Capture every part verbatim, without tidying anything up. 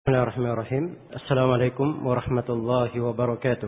Bismillahirrahmanirrahim. Assalamualaikum warahmatullahi wabarakatuh.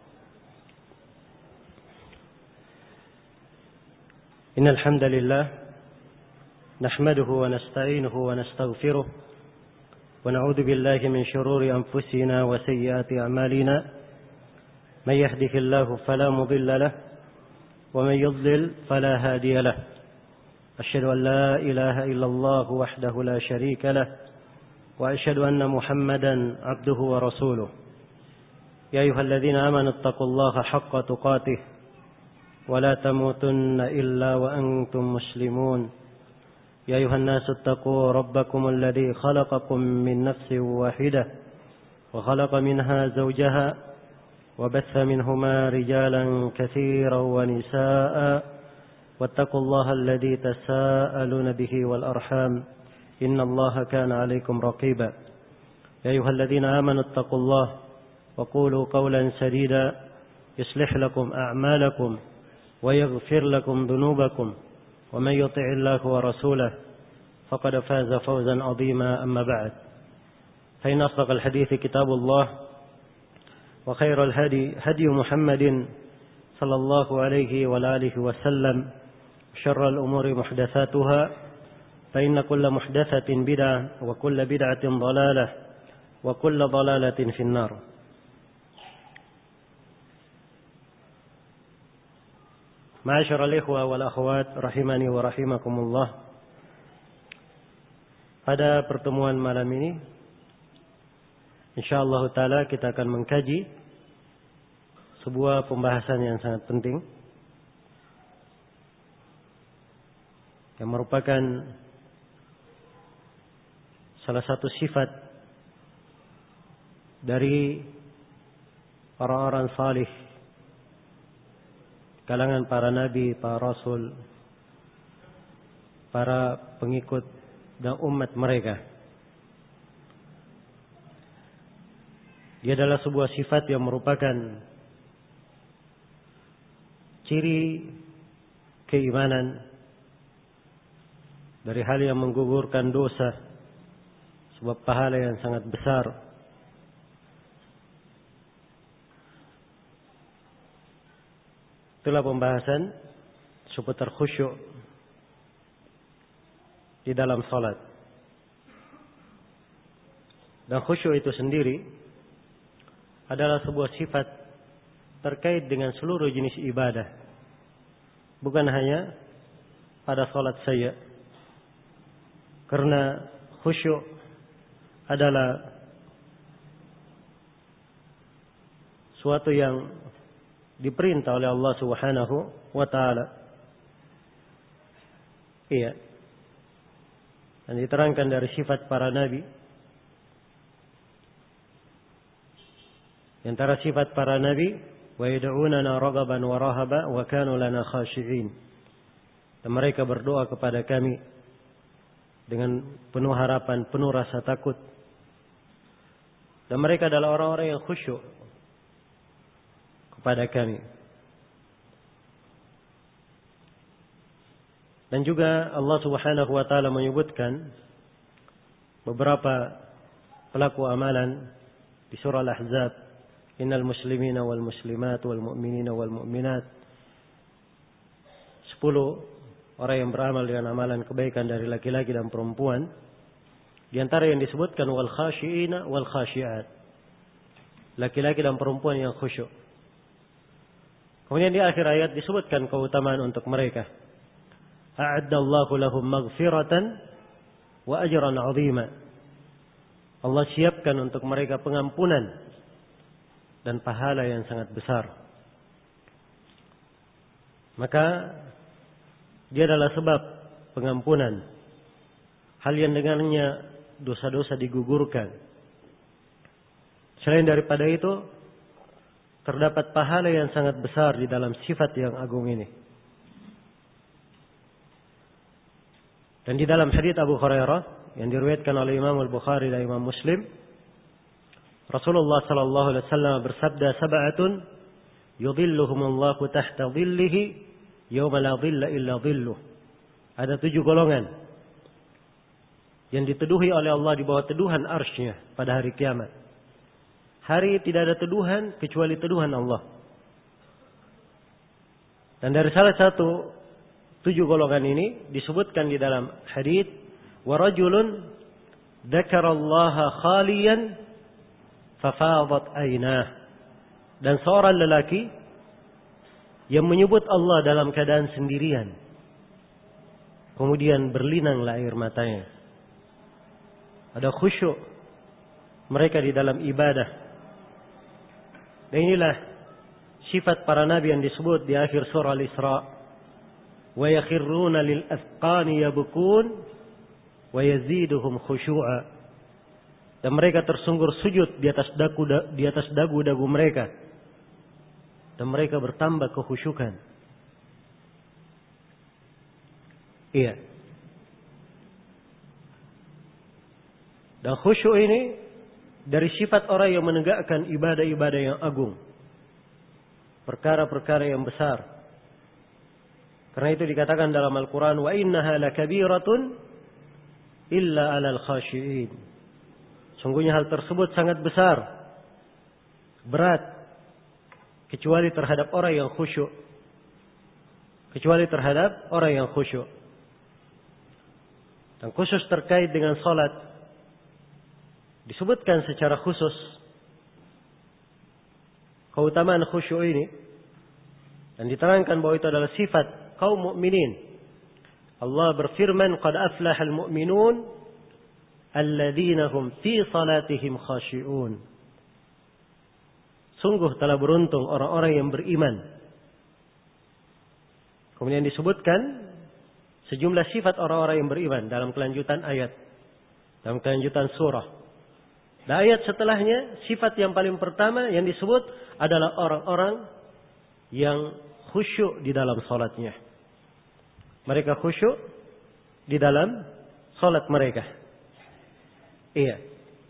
Innal hamdalillah nahmaduhu wa nasta'inuhu wa nastaghfiruh wa na'udzu billahi min shururi anfusina wa sayyiati a'malina. May yahdihillahu fala mudilla lahu wa may yudlil fala hadiya lahu. Asyhadu an la ilaha illallah wahdahu la syarika lahu وأشهد أن محمدا عبده ورسوله يا أيها الذين آمنوا اتقوا الله حق تقاته ولا تموتن إلا وأنتم مسلمون يا أيها الناس اتقوا ربكم الذي خلقكم من نفس واحدة وخلق منها زوجها وبث منهما رجالا كثيرا ونساء واتقوا الله الذي تساءلون به والأرحام إن الله كان عليكم رقيبا يا أيها الذين آمنوا اتقوا الله وقولوا قولا سديدا يصلح لكم أعمالكم ويغفر لكم ذنوبكم ومن يطع الله ورسوله فقد فاز فوزا عظيما أما بعد فإن أصدق الحديث كتاب الله وخير الهدي هدي محمد صلى الله عليه وآله وسلم شر الأمور محدثاتها فإن كل محدثة بدعة وكل بدعة ضلالة وكل ضلالة في النار. Ma'asyiral ikhwah wal akhwat rahimani wa rahimakumullah. Pada pertemuan malam ini insyaallah taala kita akan mengkaji sebuah pembahasan yang sangat penting yang merupakan salah satu sifat dari orang-orang salih, kalangan para nabi, para rasul, para pengikut dan umat mereka. Ia adalah sebuah sifat yang merupakan ciri keimanan dari hal yang menggugurkan dosa, sebab pahala yang sangat besar. Itulah pembahasan seputar khusyuk di dalam salat. Dan khusyuk itu sendiri adalah sebuah sifat terkait dengan seluruh jenis ibadah, bukan hanya pada salat saja. Karena khusyuk adalah suatu yang diperintah oleh Allah Subhanahu wa taala. Iya. Dan diterangkan dari sifat para nabi. Di antara sifat para nabi, wa yad'unana raghaban wa rahaba wa kanu lana khashi'in. Dan mereka berdoa kepada kami dengan penuh harapan, penuh rasa takut. Dan mereka adalah orang-orang yang khusyuk kepada kami. Dan juga Allah Subhanahu wa taala menyebutkan beberapa pelaku amalan di surah Al-Ahzab, innal muslimina wal muslimat wal mu'minina wal mu'minat. Sepuluh orang yang beramal dengan amalan kebaikan dari laki-laki dan perempuan. Di antara yang disebutkan wal khashiina wal khashiat, laki-laki dan perempuan yang khusyuk. Kemudian di akhir ayat disebutkan keutamaan untuk mereka. A'addallahu lahum maghfiratan wa ajran 'azima. Allah siapkan untuk mereka pengampunan dan pahala yang sangat besar. Maka dia adalah sebab pengampunan, hal yang dengannya dosa-dosa digugurkan. Selain daripada itu, terdapat pahala yang sangat besar di dalam sifat yang agung ini. Dan di dalam hadits Abu Hurairah yang diriwayatkan oleh Imam Al-Bukhari dan Imam Muslim, Rasulullah sallallahu alaihi wasallam bersabda, "Sab'atun yudhilluhumullahu tahta dhillihi yauma la dhilla illa dhilluh." Ada tujuh golongan yang diteduhi oleh Allah di bawah teduhan arsy-Nya pada hari kiamat. Hari tidak ada teduhan kecuali teduhan Allah. Dan dari salah satu tujuh golongan ini disebutkan di dalam hadits, wa rajulun dzakarallaha khaliyan fafadat aynah. Dan seorang lelaki yang menyebut Allah dalam keadaan sendirian, kemudian berlinanglah air matanya. Ada khusyuk mereka di dalam ibadah. Dan inilah sifat para nabi yang disebut di akhir surah Al-Isra. Wa yakhirruna lil azqani yabkun wa yaziduhum khusyu'a. Dan mereka tersungkur sujud di atas dagu di atas dagu-dagu mereka. Dan mereka bertambah kekhusyukan. Iya. Dan khusyuk ini dari sifat orang yang menegakkan ibadah-ibadah yang agung. Perkara-perkara yang besar. Karena itu dikatakan dalam Al-Quran, wa innaha lakabiratun illa alal khashi'in. Sungguhnya hal tersebut sangat besar, berat, kecuali terhadap orang yang khusyuk. Kecuali terhadap orang yang khusyuk. Dan khusus terkait dengan salat disebutkan secara khusus keutamaan khusyuk ini, dan diterangkan bahwa itu adalah sifat kaum mukminin. Allah berfirman, qad aflahal mu'minun alladzina hum fi salatihim khashi'un. Sungguh telah beruntung orang-orang yang beriman. Kemudian disebutkan sejumlah sifat orang-orang yang beriman dalam kelanjutan ayat, dalam kelanjutan surah. Dan ayat setelahnya, sifat yang paling pertama yang disebut adalah orang-orang yang khusyuk di dalam salatnya. Mereka khusyuk di dalam salat mereka. Iya.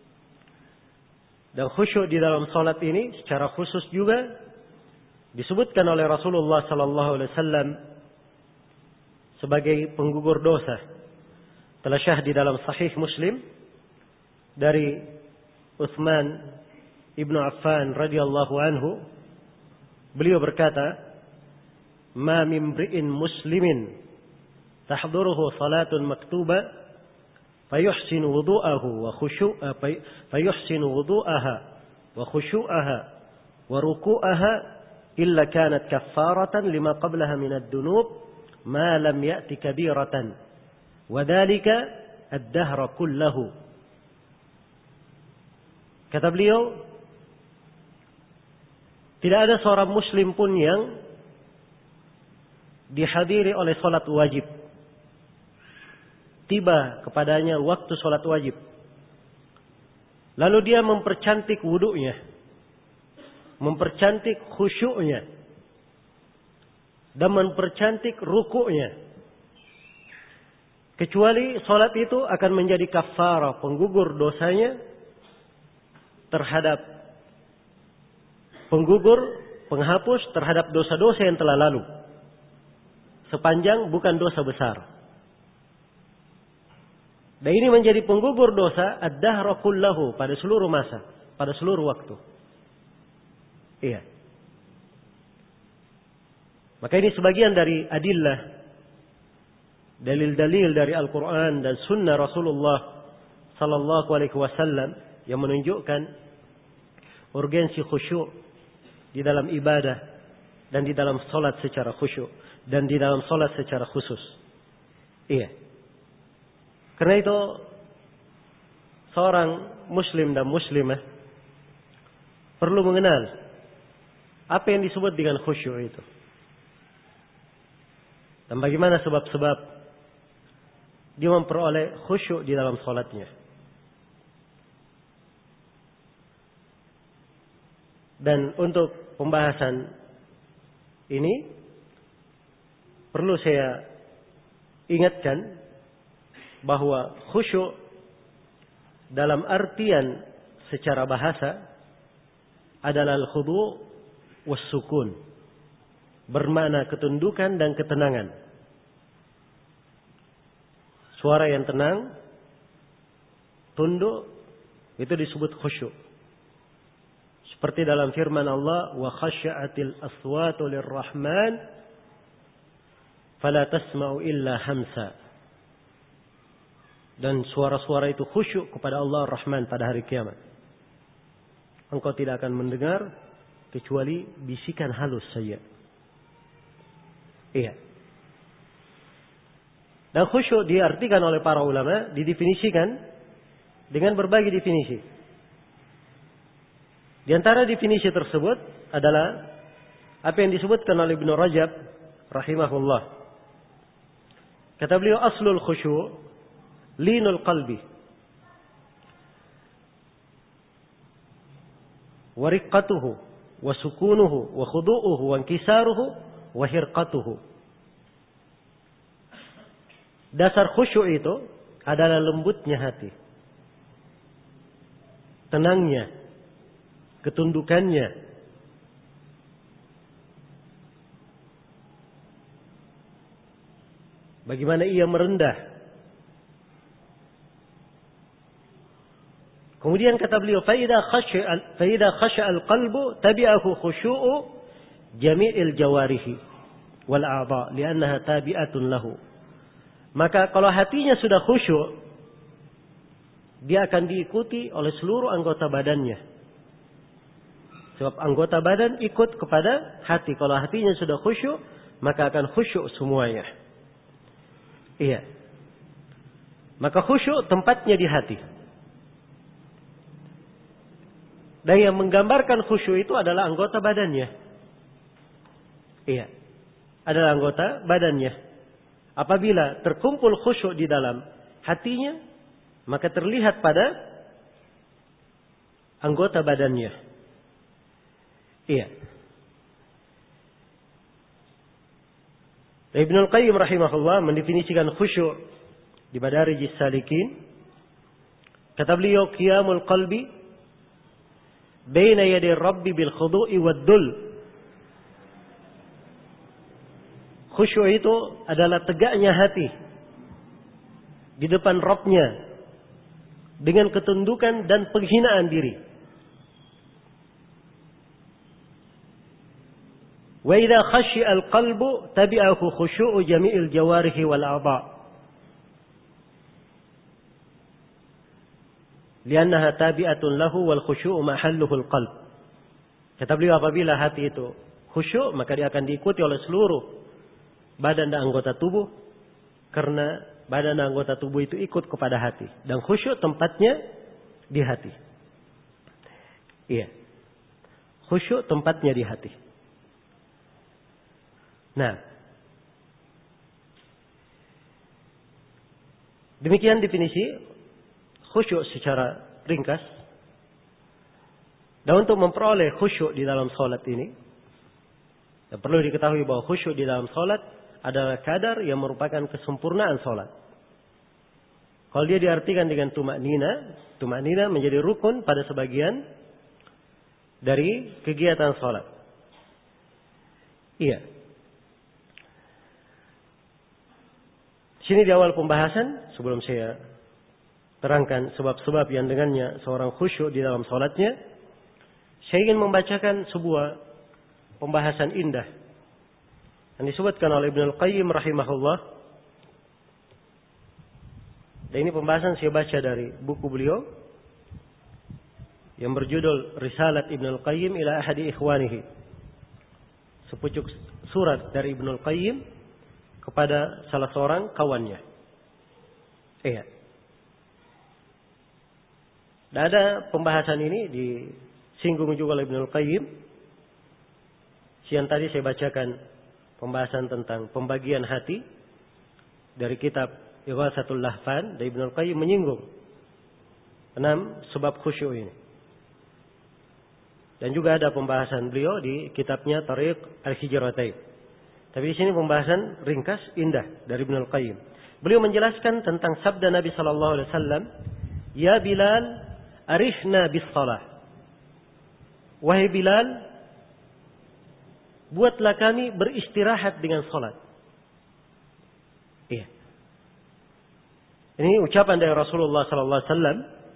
Dan khusyuk di dalam salat ini secara khusus juga disebutkan oleh Rasulullah sallallahu alaihi wasallam sebagai penggugur dosa. Telah syah di dalam Sahih Muslim dari Utsman ibnu Affan radhiyallahu anhu, beliau berkata, "Ma min mri'in muslimin tahduruhu salatun maktuba fayuhsinu wudu'ahu wa khushu'a fayuhsinu wudu'aha wa khushu'aha wa ruku'aha illa kanat kaffaratan lima qablaha min ad-dunub ma lam ya'ti kabiratan wa dhalika ad-dahra kullahu." Kata beliau, tidak ada seorang muslim pun yang dihadiri oleh salat wajib, tiba kepadanya waktu salat wajib, lalu dia mempercantik wudunya, mempercantik khusyuknya, dan mempercantik rukuknya, kecuali salat itu akan menjadi kafarah, penggugur dosanya terhadap penggugur, penghapus terhadap dosa-dosa yang telah lalu, sepanjang bukan dosa besar. Dan ini menjadi penggugur dosa ad-dahra kullahu, pada seluruh masa, pada seluruh waktu. Iya. Maka ini sebagian dari adillah, dalil-dalil dari Al-Quran dan Sunnah Rasulullah Sallallahu Alaihi Wasallam yang menunjukkan urgensi khusyuk di dalam ibadah dan di dalam salat secara khusyuk dan di dalam salat secara khusus. Iya. Karena itu seorang muslim dan muslimah perlu mengenal apa yang disebut dengan khusyuk itu, dan bagaimana sebab-sebab dia memperoleh khusyuk di dalam salatnya. Dan untuk pembahasan ini perlu saya ingatkan bahwa khusyuk dalam artian secara bahasa adalah al-khudu' was-sukun, bermakna ketundukan dan ketenangan. Suara yang tenang tunduk, itu disebut khusyuk. Seperti dalam firman Allah, wa khasya'atil aswatu lirrahman fala tasma'u illa hamsa. Dan suara-suara itu khusyuk kepada Allah Ar-Rahman pada hari kiamat. Engkau tidak akan mendengar kecuali bisikan halus saja. Iya. Dan khusyuk diartikan oleh para ulama, didefinisikan dengan berbagai definisi. Di antara definisi tersebut adalah apa yang disebutkan oleh Ibnu Rajab rahimahullah. Kata beliau, aslul khusyu' linul qalbi wa riqqatuhu wa sukunuhu wa khudu'uhu wa inkisaruhu wa hirqatuhu. Dasar khusyuk itu adalah lembutnya hati, tenangnya, ketundukannya, bagaimana ia merendah. Kemudian kata beliau, faida khasya faida khasya al-qalbu tabi'ahu khusyu'u jami'il jawarihi wal a'dha li'annaha tabi'atun lahu. Maka kalau hatinya sudah khusyuk, dia akan diikuti oleh seluruh anggota badannya. Sebab anggota badan ikut kepada hati. Kalau hatinya sudah khusyuk, maka akan khusyuk semuanya. Iya. Maka khusyuk tempatnya di hati. Dan yang menggambarkan khusyuk itu adalah anggota badannya. Iya. Adalah anggota badannya. Apabila terkumpul khusyuk di dalam hatinya, maka terlihat pada anggota badannya. Iya. Ibnu Al-Qayyim rahimahullah mendefinisikan khusyuk di Madarijis Salikin. Kata beliau, qiyamul qalbi baina yaday rabbi bil khudu'i wad dul. Khusyuk itu adalah tegaknya hati di depan Rabb-nya dengan ketundukan dan penghinaan diri. Wa idza khashi'a al-qalbu tabi'ahu khushu'u jami'il jawarihi wal a'dha. Li'annaha tabi'atun lahu wal khushu'u mahalluhu al-qalb. Kata beliau, apabila hati itu khusyuk, maka dia akan diikuti oleh seluruh badan dan anggota tubuh, karena badan dan anggota tubuh itu ikut kepada hati, dan khusyuk tempatnya di hati. Iya. Khusyuk tempatnya di hati. Nah, demikian definisi khusyuk secara ringkas. Dan untuk memperoleh khusyuk di dalam salat ini, ya perlu diketahui bahwa khusyuk di dalam salat adalah kadar yang merupakan kesempurnaan salat. Kalau dia diartikan dengan tumaknina, tumaknina menjadi rukun pada sebagian dari kegiatan salat. Iya. Sini di awal pembahasan, sebelum saya terangkan sebab-sebab yang dengannya seorang khusyuk di dalam salatnya, saya ingin membacakan sebuah pembahasan indah yang disebutkan oleh Ibnu Al-Qayyim rahimahullah. Dan ini pembahasan saya baca dari buku beliau yang berjudul Risalat Ibnu Al-Qayyim ila ahadi ikhwanihi. Sepucuk surat dari Ibnu Al-Qayyim kepada salah seorang kawannya. Iya. Dan ada pembahasan ini disinggung juga oleh Ibnu Al-Qayyim. Siang tadi saya bacakan pembahasan tentang pembagian hati dari kitab Ighatsatul Lahfan, dari Ibnu Al-Qayyim menyinggung enam sebab khusyuk ini. Dan juga ada pembahasan beliau di kitabnya Tariq Al-Hijratain. Tapi di sini pembahasan ringkas, indah dari Ibnu Al-Qayyim. Beliau menjelaskan tentang sabda Nabi sallallahu alaihi wasallam, "Ya Bilal, arihna bis shalah." Wahai Bilal, buatlah kami beristirahat dengan salat. Iya. Ini ucapan dari Rasulullah sallallahu alaihi wasallam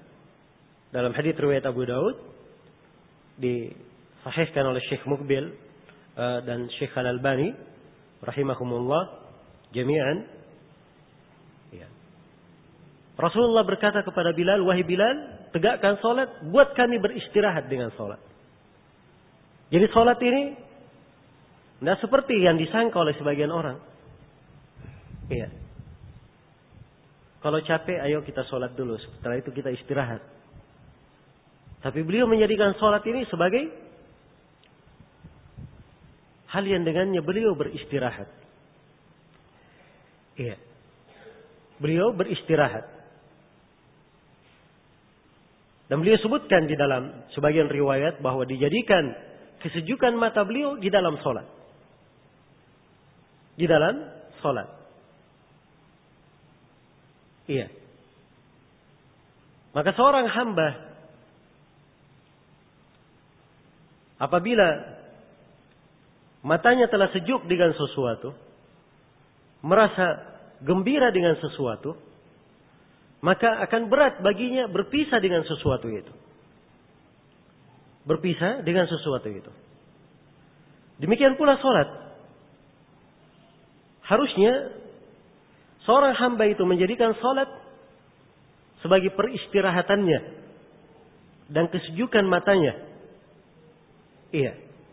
dalam hadits riwayat Abu Daud disahihkan oleh Syekh Muqbil uh, dan Syekh Al-Albani rahimahumullah jami'an. Ya. Rasulullah berkata kepada Bilal, wahai Bilal, tegakkan salat, buat kami beristirahat dengan salat. Jadi salat ini tidak seperti yang disangka oleh sebagian orang. Iya. Kalau capek, ayo kita salat dulu. Setelah itu kita istirahat. Tapi beliau menjadikan salat ini sebagai hal yang dengannya beliau beristirahat. Iya. Beliau beristirahat. Dan beliau sebutkan di dalam sebagian riwayat bahwa dijadikan kesejukan mata beliau di dalam salat. Di dalam salat. Iya. Maka seorang hamba apabila matanya telah sejuk dengan sesuatu, merasa gembira dengan sesuatu, maka akan berat baginya berpisah dengan sesuatu itu. Berpisah dengan sesuatu itu. Demikian pula salat. Harusnya seorang hamba itu menjadikan salat sebagai peristirahatannya dan kesejukan matanya. Iya.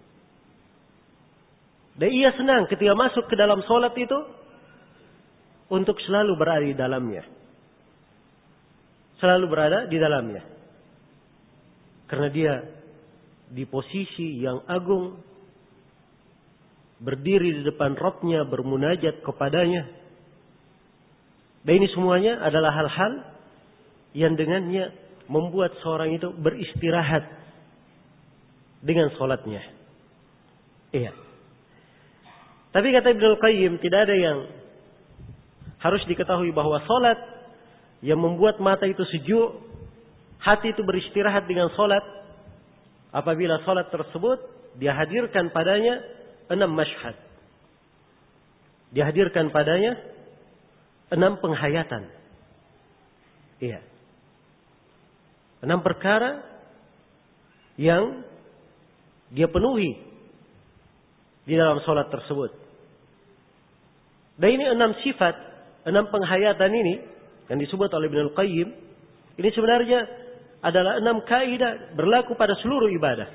Dan ia senang ketika masuk ke dalam salat itu untuk selalu berada di dalamnya. Selalu berada di dalamnya. Karena dia di posisi yang agung, berdiri di depan Rabb-Nya, bermunajat kepadanya. Dan ini semuanya adalah hal-hal yang dengannya membuat seorang itu beristirahat dengan salatnya. Iya. Tapi kata Ibnu Qayyim, tidak ada yang harus diketahui bahwa salat yang membuat mata itu sejuk, hati itu beristirahat dengan salat, apabila salat tersebut dihadirkan padanya enam masyhad. Dihadirkan padanya enam penghayatan. Iya. Enam perkara yang dia penuhi di dalam salat tersebut. Dan ini enam sifat, enam penghayatan ini yang disebut oleh Ibnu Qayyim, ini sebenarnya adalah enam kaidah berlaku pada seluruh ibadah.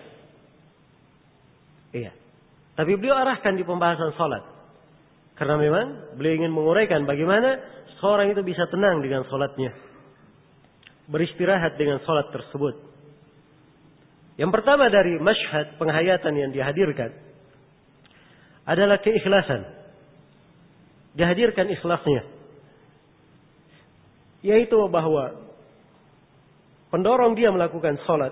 Iya. Tapi beliau arahkan di pembahasan salat. Karena memang beliau ingin menguraikan bagaimana seorang itu bisa tenang dengan salatnya. Beristirahat dengan salat tersebut. Yang pertama dari masyhad penghayatan yang dihadirkan adalah keikhlasan. Dihadirkan ikhlasnya. Yaitu bahwa pendorong dia melakukan salat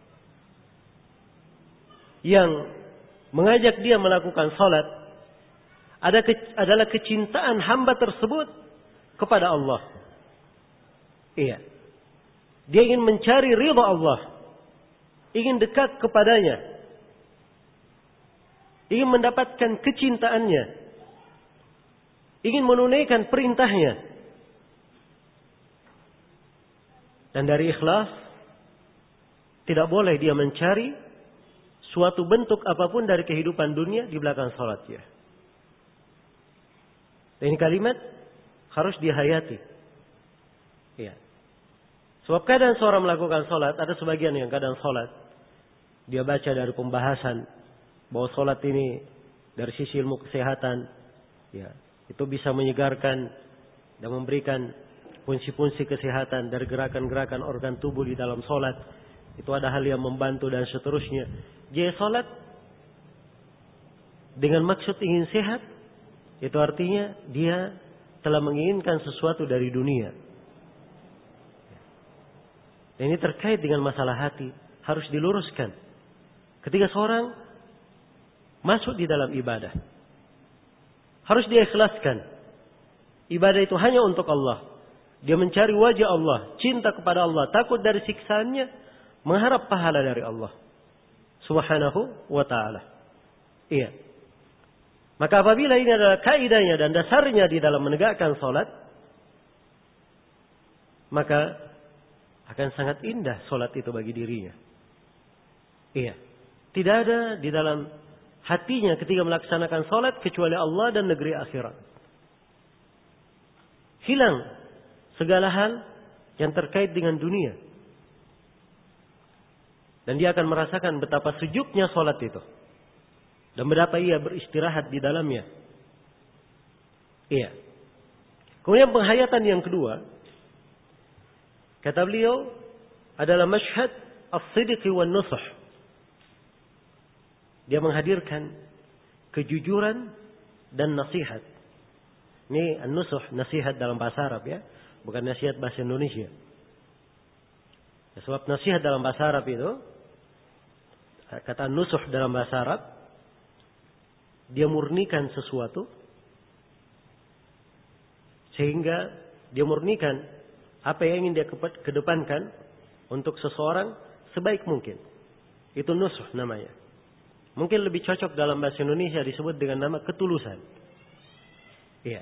yang mengajak dia melakukan salat ada ke, adalah kecintaan hamba tersebut kepada Allah. Iya. Dia ingin mencari ridha Allah. Ingin dekat kepadanya. Ingin mendapatkan kecintaannya. Ingin menunaikan perintahnya. Dan dari ikhlas, tidak boleh dia mencari suatu bentuk apapun dari kehidupan dunia di belakang salatnya. Dan ini kalimat harus dihayati. Ya. Sebab kadang seorang melakukan salat, ada sebagian yang kadang salat, dia baca dari pembahasan bahwa salat ini dari sisi ilmu kesehatan, ya, itu bisa menyegarkan dan memberikan fungsi-fungsi kesehatan dari gerakan-gerakan organ tubuh di dalam salat. Itu ada hal yang membantu dan seterusnya. Dia salat dengan maksud ingin sehat, itu artinya dia telah menginginkan sesuatu dari dunia. Dan ini terkait dengan masalah hati, harus diluruskan. Ketika seorang masuk di dalam ibadah, harus dia ikhlaskan. Ibadah itu hanya untuk Allah. Dia mencari wajah Allah, cinta kepada Allah, takut dari siksaannya, mengharap pahala dari Allah Subhanahu wa ta'ala. Iya. Maka apabila ini adalah kaidahnya dan dasarnya di dalam menegakkan salat, maka akan sangat indah solat itu bagi dirinya. Iya. Tidak ada di dalam hatinya ketika melaksanakan solat kecuali Allah dan negeri akhirat. Hilang segala hal yang terkait dengan dunia. Dan dia akan merasakan betapa sejuknya solat itu. Dan betapa ia beristirahat di dalamnya. Iya. Kemudian penghayatan yang kedua, kata beliau, adalah masyhad as-sidq wan nusah. Dia menghadirkan kejujuran dan nasihat. Ini an-nusuh, nasihat dalam bahasa Arab ya, bukan nasihat bahasa Indonesia. Ya, sebab nasihat dalam bahasa Arab itu, kata nusuh dalam bahasa Arab, dia murnikan sesuatu sehingga dia murnikan apa yang ingin dia kedepankan untuk seseorang sebaik mungkin. Itu nusuh namanya. Mungkin lebih cocok dalam bahasa Indonesia disebut dengan nama ketulusan. Iya.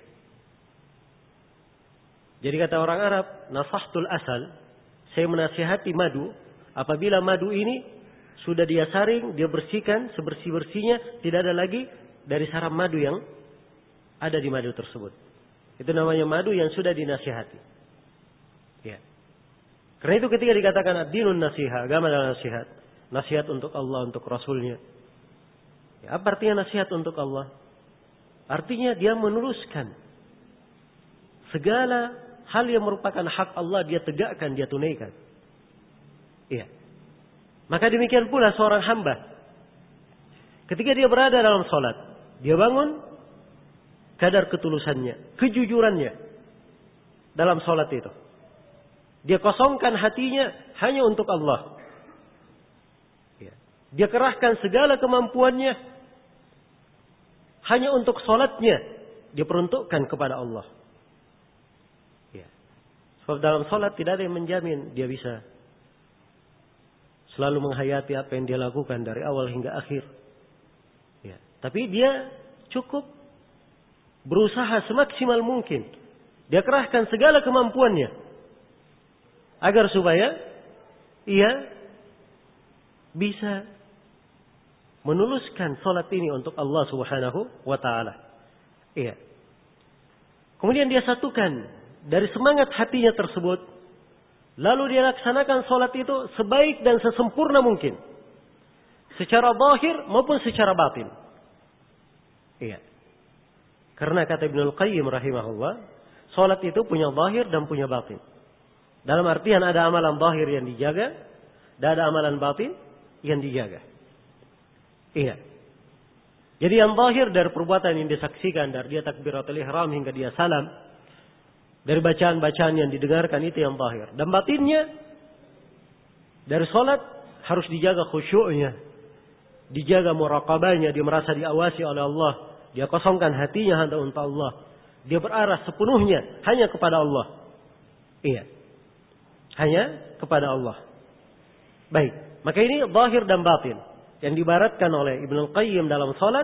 Jadi kata orang Arab, nasahtul asal, saya menasihati madu, apabila madu ini sudah dia saring, dia bersihkan sebersih-bersihnya, tidak ada lagi dari sarang madu yang ada di madu tersebut. Itu namanya madu yang sudah dinasihati. Ya. Karena itu ketika dikatakan ad-dinun nasihat, agama adalah nasihat. Nasihat untuk Allah, untuk Rasulnya. Ya, apa artinya nasihat untuk Allah? Artinya dia meneruskan segala hal yang merupakan hak Allah, dia tegakkan, dia tunaikan. Iya. Maka demikian pula seorang hamba. Ketika dia berada dalam sholat, dia bangun, kadar ketulusannya, kejujurannya dalam sholat itu. Dia kosongkan hatinya hanya untuk Allah. Ya. Dia kerahkan segala kemampuannya hanya untuk sholatnya. Dia peruntukkan kepada Allah. Ya. Sebab dalam sholat tidak ada yang menjamin dia bisa selalu menghayati apa yang dia lakukan dari awal hingga akhir. Ya. Tapi dia cukup berusaha semaksimal mungkin. Dia kerahkan segala kemampuannya agar supaya ia bisa menuluskan solat ini untuk Allah Subhanahu wa taala. Iya. Kemudian dia satukan dari semangat hatinya tersebut, lalu dia laksanakan solat itu sebaik dan sesempurna mungkin, secara zahir maupun secara batin. Iya. Karena kata Ibnul Qayyim rahimahullah, solat itu punya zahir dan punya batin. Dalam artian ada amalan zahir yang dijaga, dan ada amalan batin yang dijaga. Iya. Jadi yang zahir dari perbuatan yang disaksikan, dari dia takbiratul ihram hingga dia salam, dari bacaan-bacaan yang didengarkan, itu yang zahir. Dan batinnya dari solat harus dijaga khusyuknya, dijaga muraqabahnya, dia merasa diawasi oleh Allah, dia kosongkan hatinya hanya untuk Allah, dia berarah sepenuhnya hanya kepada Allah. Iya. Hanya kepada Allah. Baik. Maka ini zahir dan batin yang diibaratkan oleh Ibnul Qayyim dalam salat.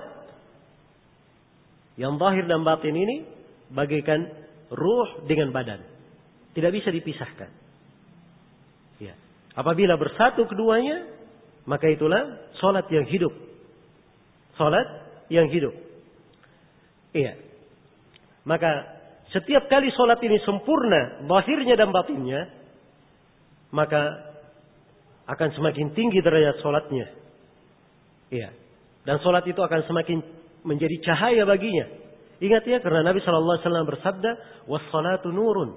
Yang zahir dan batin ini bagaikan ruh dengan badan. Tidak bisa dipisahkan. Ya. Apabila bersatu keduanya, maka itulah salat yang hidup. Salat yang hidup. Iya. Maka setiap kali salat ini sempurna, zahirnya dan batinnya, maka akan semakin tinggi derajat solatnya. Iya. Dan solat itu akan semakin menjadi cahaya baginya. Ingat ya, karena Nabi shallallahu alaihi wasallam bersabda, was-salatu nurun.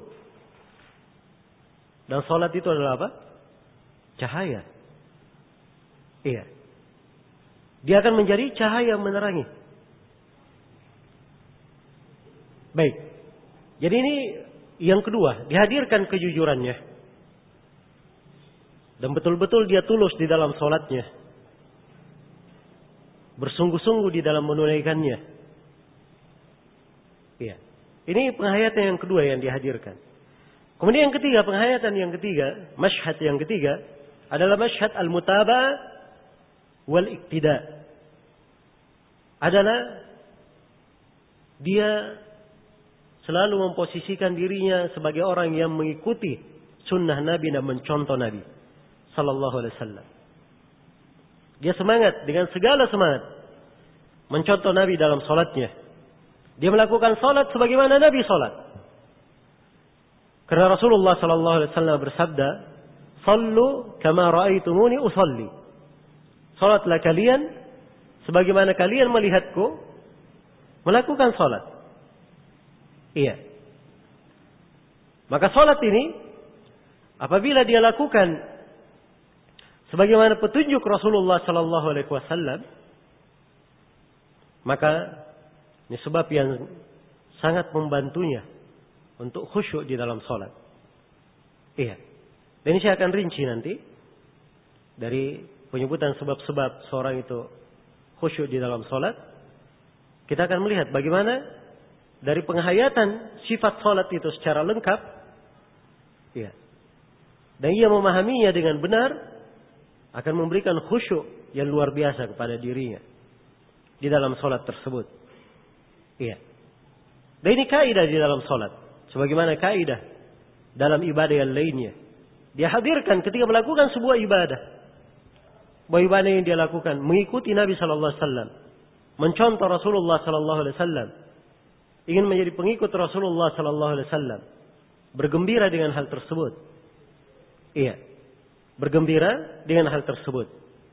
Dan solat itu adalah apa? Cahaya. Iya. Dia akan menjadi cahaya yang menerangi. Baik. Jadi ini yang kedua, dihadirkan kejujurannya. Dan betul-betul dia tulus di dalam solatnya. Bersungguh-sungguh di dalam menunaikannya. Iya. Ini penghayatan yang kedua yang dihadirkan. Kemudian yang ketiga, penghayatan yang ketiga, masyhad yang ketiga, adalah masyhad al-mutaba'ah wal iktida. Adalah dia selalu memposisikan dirinya sebagai orang yang mengikuti sunnah Nabi dan mencontoh Nabi sallallahu alaihi wasallam. Dia semangat dengan segala semangat mencontoh Nabi dalam salatnya. Dia melakukan salat sebagaimana Nabi salat. Karena Rasulullah sallallahu alaihi wasallam bersabda, "Shallu kama ra'aitumuni usalli." Salatlah kalian sebagaimana kalian melihatku melakukan salat. Iya. Maka salat ini apabila dia lakukan sebagaimana petunjuk Rasulullah sallallahu alaihi wasallam, maka ini sebab yang sangat membantunya untuk khusyuk di dalam salat. Iya. Dan ini saya akan rinci nanti dari penyebutan sebab-sebab seorang itu khusyuk di dalam salat. Kita akan melihat bagaimana dari penghayatan sifat salat itu secara lengkap, ya, dan ia memahaminya dengan benar, akan memberikan khusyuk yang luar biasa kepada dirinya di dalam salat tersebut. Iya. Dan ini kaidah di dalam salat, sebagaimana kaidah dalam ibadah yang lainnya. Dia hadirkan ketika melakukan sebuah ibadah, bahwa ibadah yang dia lakukan mengikuti Nabi sallallahu alaihi wasallam, mencontoh Rasulullah sallallahu alaihi wasallam, ingin menjadi pengikut Rasulullah sallallahu alaihi wasallam, bergembira dengan hal tersebut. Iya. Bergembira dengan hal tersebut.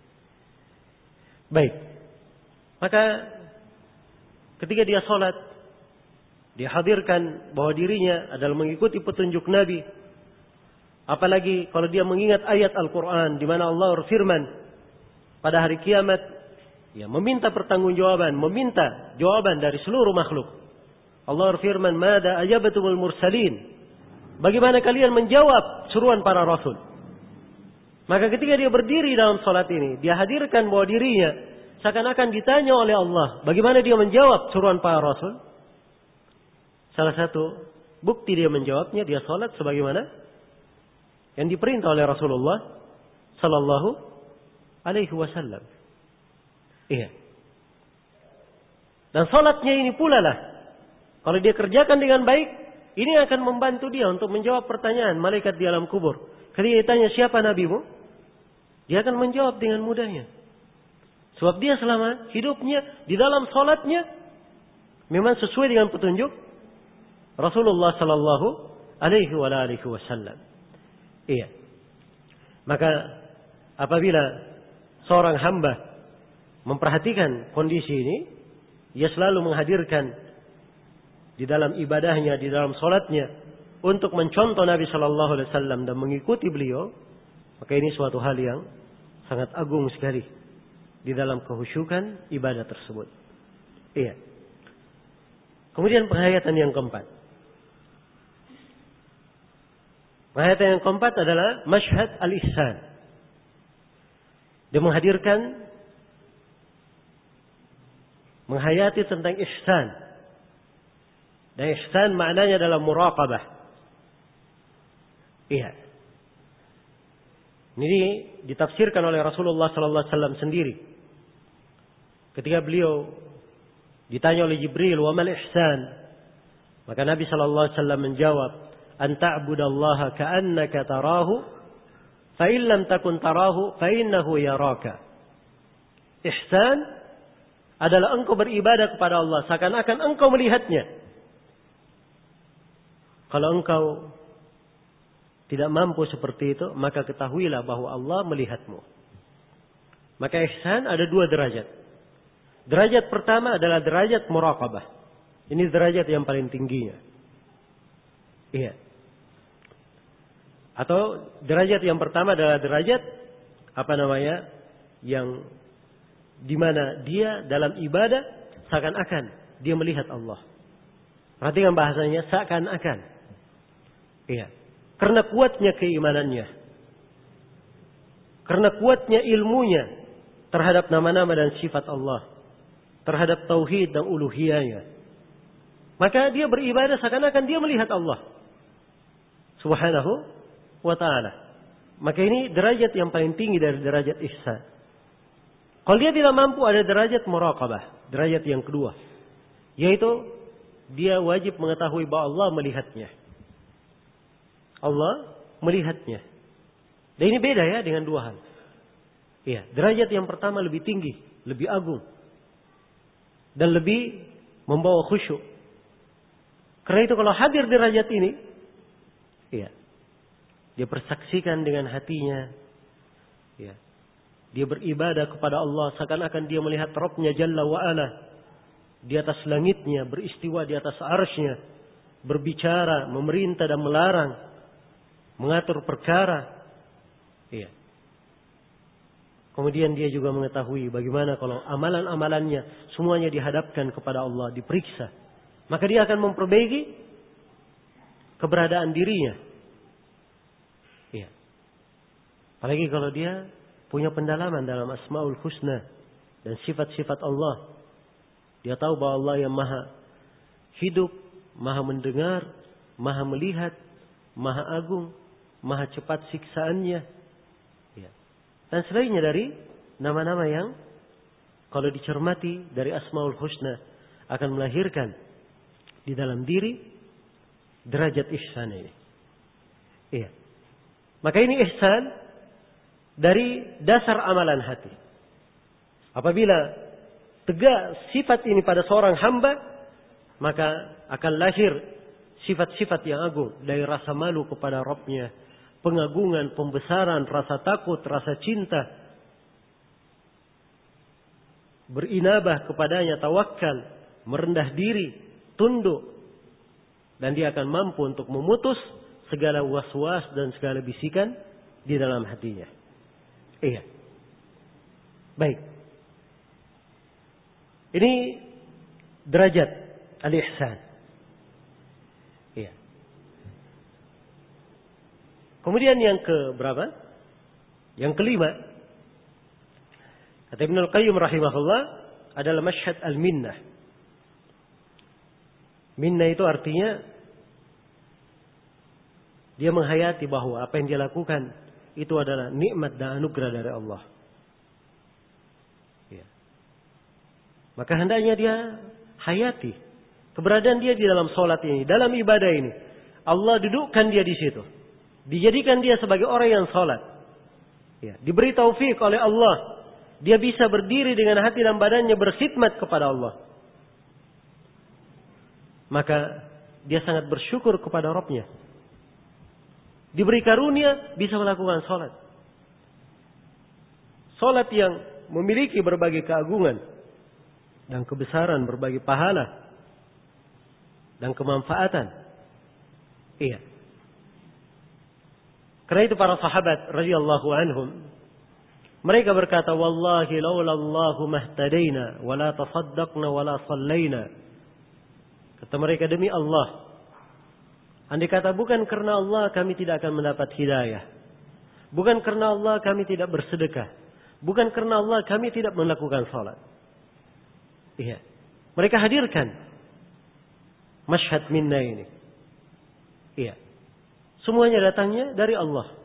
Baik. Maka ketika dia salat, dia hadirkan bahwa dirinya adalah mengikuti petunjuk Nabi. Apalagi kalau dia mengingat ayat Al-Quran di mana Allah berfirman pada hari kiamat, ya, meminta pertanggungjawaban, meminta jawaban dari seluruh makhluk. Allah berfirman, "Mada ajabatumul mursalin?" Bagaimana kalian menjawab seruan para rasul? Maka ketika dia berdiri dalam salat ini, dia hadirkan bahwa dirinya seakan-akan ditanya oleh Allah, bagaimana dia menjawab seruan para rasul? Salah satu bukti dia menjawabnya, dia salat sebagaimana yang diperintah oleh Rasulullah sallallahu alaihi wasallam. Iya. Dan salatnya ini pula lah, kalau dia kerjakan dengan baik, ini akan membantu dia untuk menjawab pertanyaan malaikat di alam kubur. Ketika ditanya siapa nabimu, dia akan menjawab dengan mudahnya. Sebab dia selama hidupnya di dalam salatnya memang sesuai dengan petunjuk Rasulullah sallallahu alaihi wa alihi wasallam. Iya. Maka apabila seorang hamba memperhatikan kondisi ini, ia selalu menghadirkan di dalam ibadahnya, di dalam salatnya untuk mencontoh Nabi sallallahu alaihi wasallam dan mengikuti beliau, maka ini suatu hal yang sangat agung sekali di dalam kehusyukan ibadah tersebut. Iya. Kemudian penghayatan yang keempat. Penghayatan yang keempat adalah masyhad al-ihsan. Dia menghadirkan, menghayati tentang ihsan. Dan ihsan maknanya adalah muraqabah. Iya. Ini ditafsirkan oleh Rasulullah sallallahu alaihi wasallam sendiri. Ketika beliau ditanya oleh Jibril, "Wa mal ihsan?" Maka Nabi sallallahu alaihi wasallam menjawab, "An ta'budallaha ka'annaka tarahu, fa in lam takun tarahu, fa innahu yaraka." Ihsan adalah engkau beribadah kepada Allah seakan-akan engkau melihatnya. Kalau engkau tidak mampu seperti itu, maka ketahuilah bahwa Allah melihatmu. Maka ihsan ada dua derajat. Derajat pertama adalah derajat muraqabah. Ini derajat yang paling tingginya. Iya. Atau derajat yang pertama adalah derajat apa namanya? Yang dimana dia dalam ibadah seakan-akan dia melihat Allah. Perhatikan bahasanya, seakan-akan. Iya. Karena kuatnya keimanannya. Karena kuatnya ilmunya terhadap nama-nama dan sifat Allah. Terhadap tauhid dan uluhiyahnya. Maka dia beribadah seakan-akan dia melihat Allah Subhanahu wa ta'ala. Maka ini derajat yang paling tinggi dari derajat ihsan. Kalau dia tidak mampu, ada derajat muraqabah. Derajat yang kedua. Yaitu dia wajib mengetahui bahwa Allah melihatnya. Allah melihatnya. Dan ini beda ya dengan dua hal. Iya, derajat yang pertama lebih tinggi, lebih agung. Dan lebih membawa khusyuk. Karena itu kalau hadir derajat ini, iya, dia bersaksikan dengan hatinya. Iya, dia beribadah kepada Allah seakan-akan dia melihat Rabbnya Jalla wa'ala. Di atas langitnya, beristiwa di atas arsy-Nya, berbicara, memerintah dan melarang, mengatur perkara. Iya. Kemudian dia juga mengetahui bagaimana kalau amalan-amalannya semuanya dihadapkan kepada Allah, diperiksa. Maka dia akan memperbaiki keberadaan dirinya. Iya. Apalagi kalau dia punya pendalaman dalam Asmaul Husna dan sifat-sifat Allah. Dia tahu bahwa Allah yang maha hidup, maha mendengar, maha melihat, maha agung, maha cepat siksaannya. Ya. Dan selainnya dari nama-nama yang kalau dicermati dari Asmaul Husna akan melahirkan di dalam diri derajat ihsan ini. Iya. Maka ini ihsan dari dasar amalan hati. Apabila tegak sifat ini pada seorang hamba, maka akan lahir sifat-sifat yang agung dari rasa malu kepada Rabb-Nya, pengagungan, pembesaran, rasa takut, rasa cinta, berinabah kepadanya, tawakal, merendah diri, tunduk, dan dia akan mampu untuk memutus segala was-was dan segala bisikan di dalam hatinya. Iya. Baik. Ini derajat al-ihsan. Iya. Kemudian yang ke berapa? Yang kelima. Kata Ibnu Al-Qayyim rahimahullah adalah masyhad al-minnah. Minnah itu artinya dia menghayati bahwa apa yang dia lakukan itu adalah nikmat dan anugerah dari Allah. Maka hendaknya dia hayati keberadaan dia di dalam sholat ini, dalam ibadah ini. Allah dudukkan dia di situ, dijadikan dia sebagai orang yang sholat. Ya, diberi taufik oleh Allah, dia bisa berdiri dengan hati dan badannya berkhidmat kepada Allah. Maka dia sangat bersyukur kepada Rabb-Nya. Diberi karunia bisa melakukan sholat. Sholat yang memiliki berbagai keagungan dan kebesaran, berbagai pahala dan kemanfaatan. Iya. Karena itu para sahabat radhiyallahu anhum mereka berkata, wallahi laulallahu mahtadaina wala tasaddaqna wala sallaina. Kata mereka, demi Allah, andai kata bukan karena Allah kami tidak akan mendapat hidayah. Bukan karena Allah kami tidak bersedekah. Bukan karena Allah kami tidak melakukan salat. Iya. Mereka hadirkan masyhad minna ini. Iya. Semuanya datangnya dari Allah.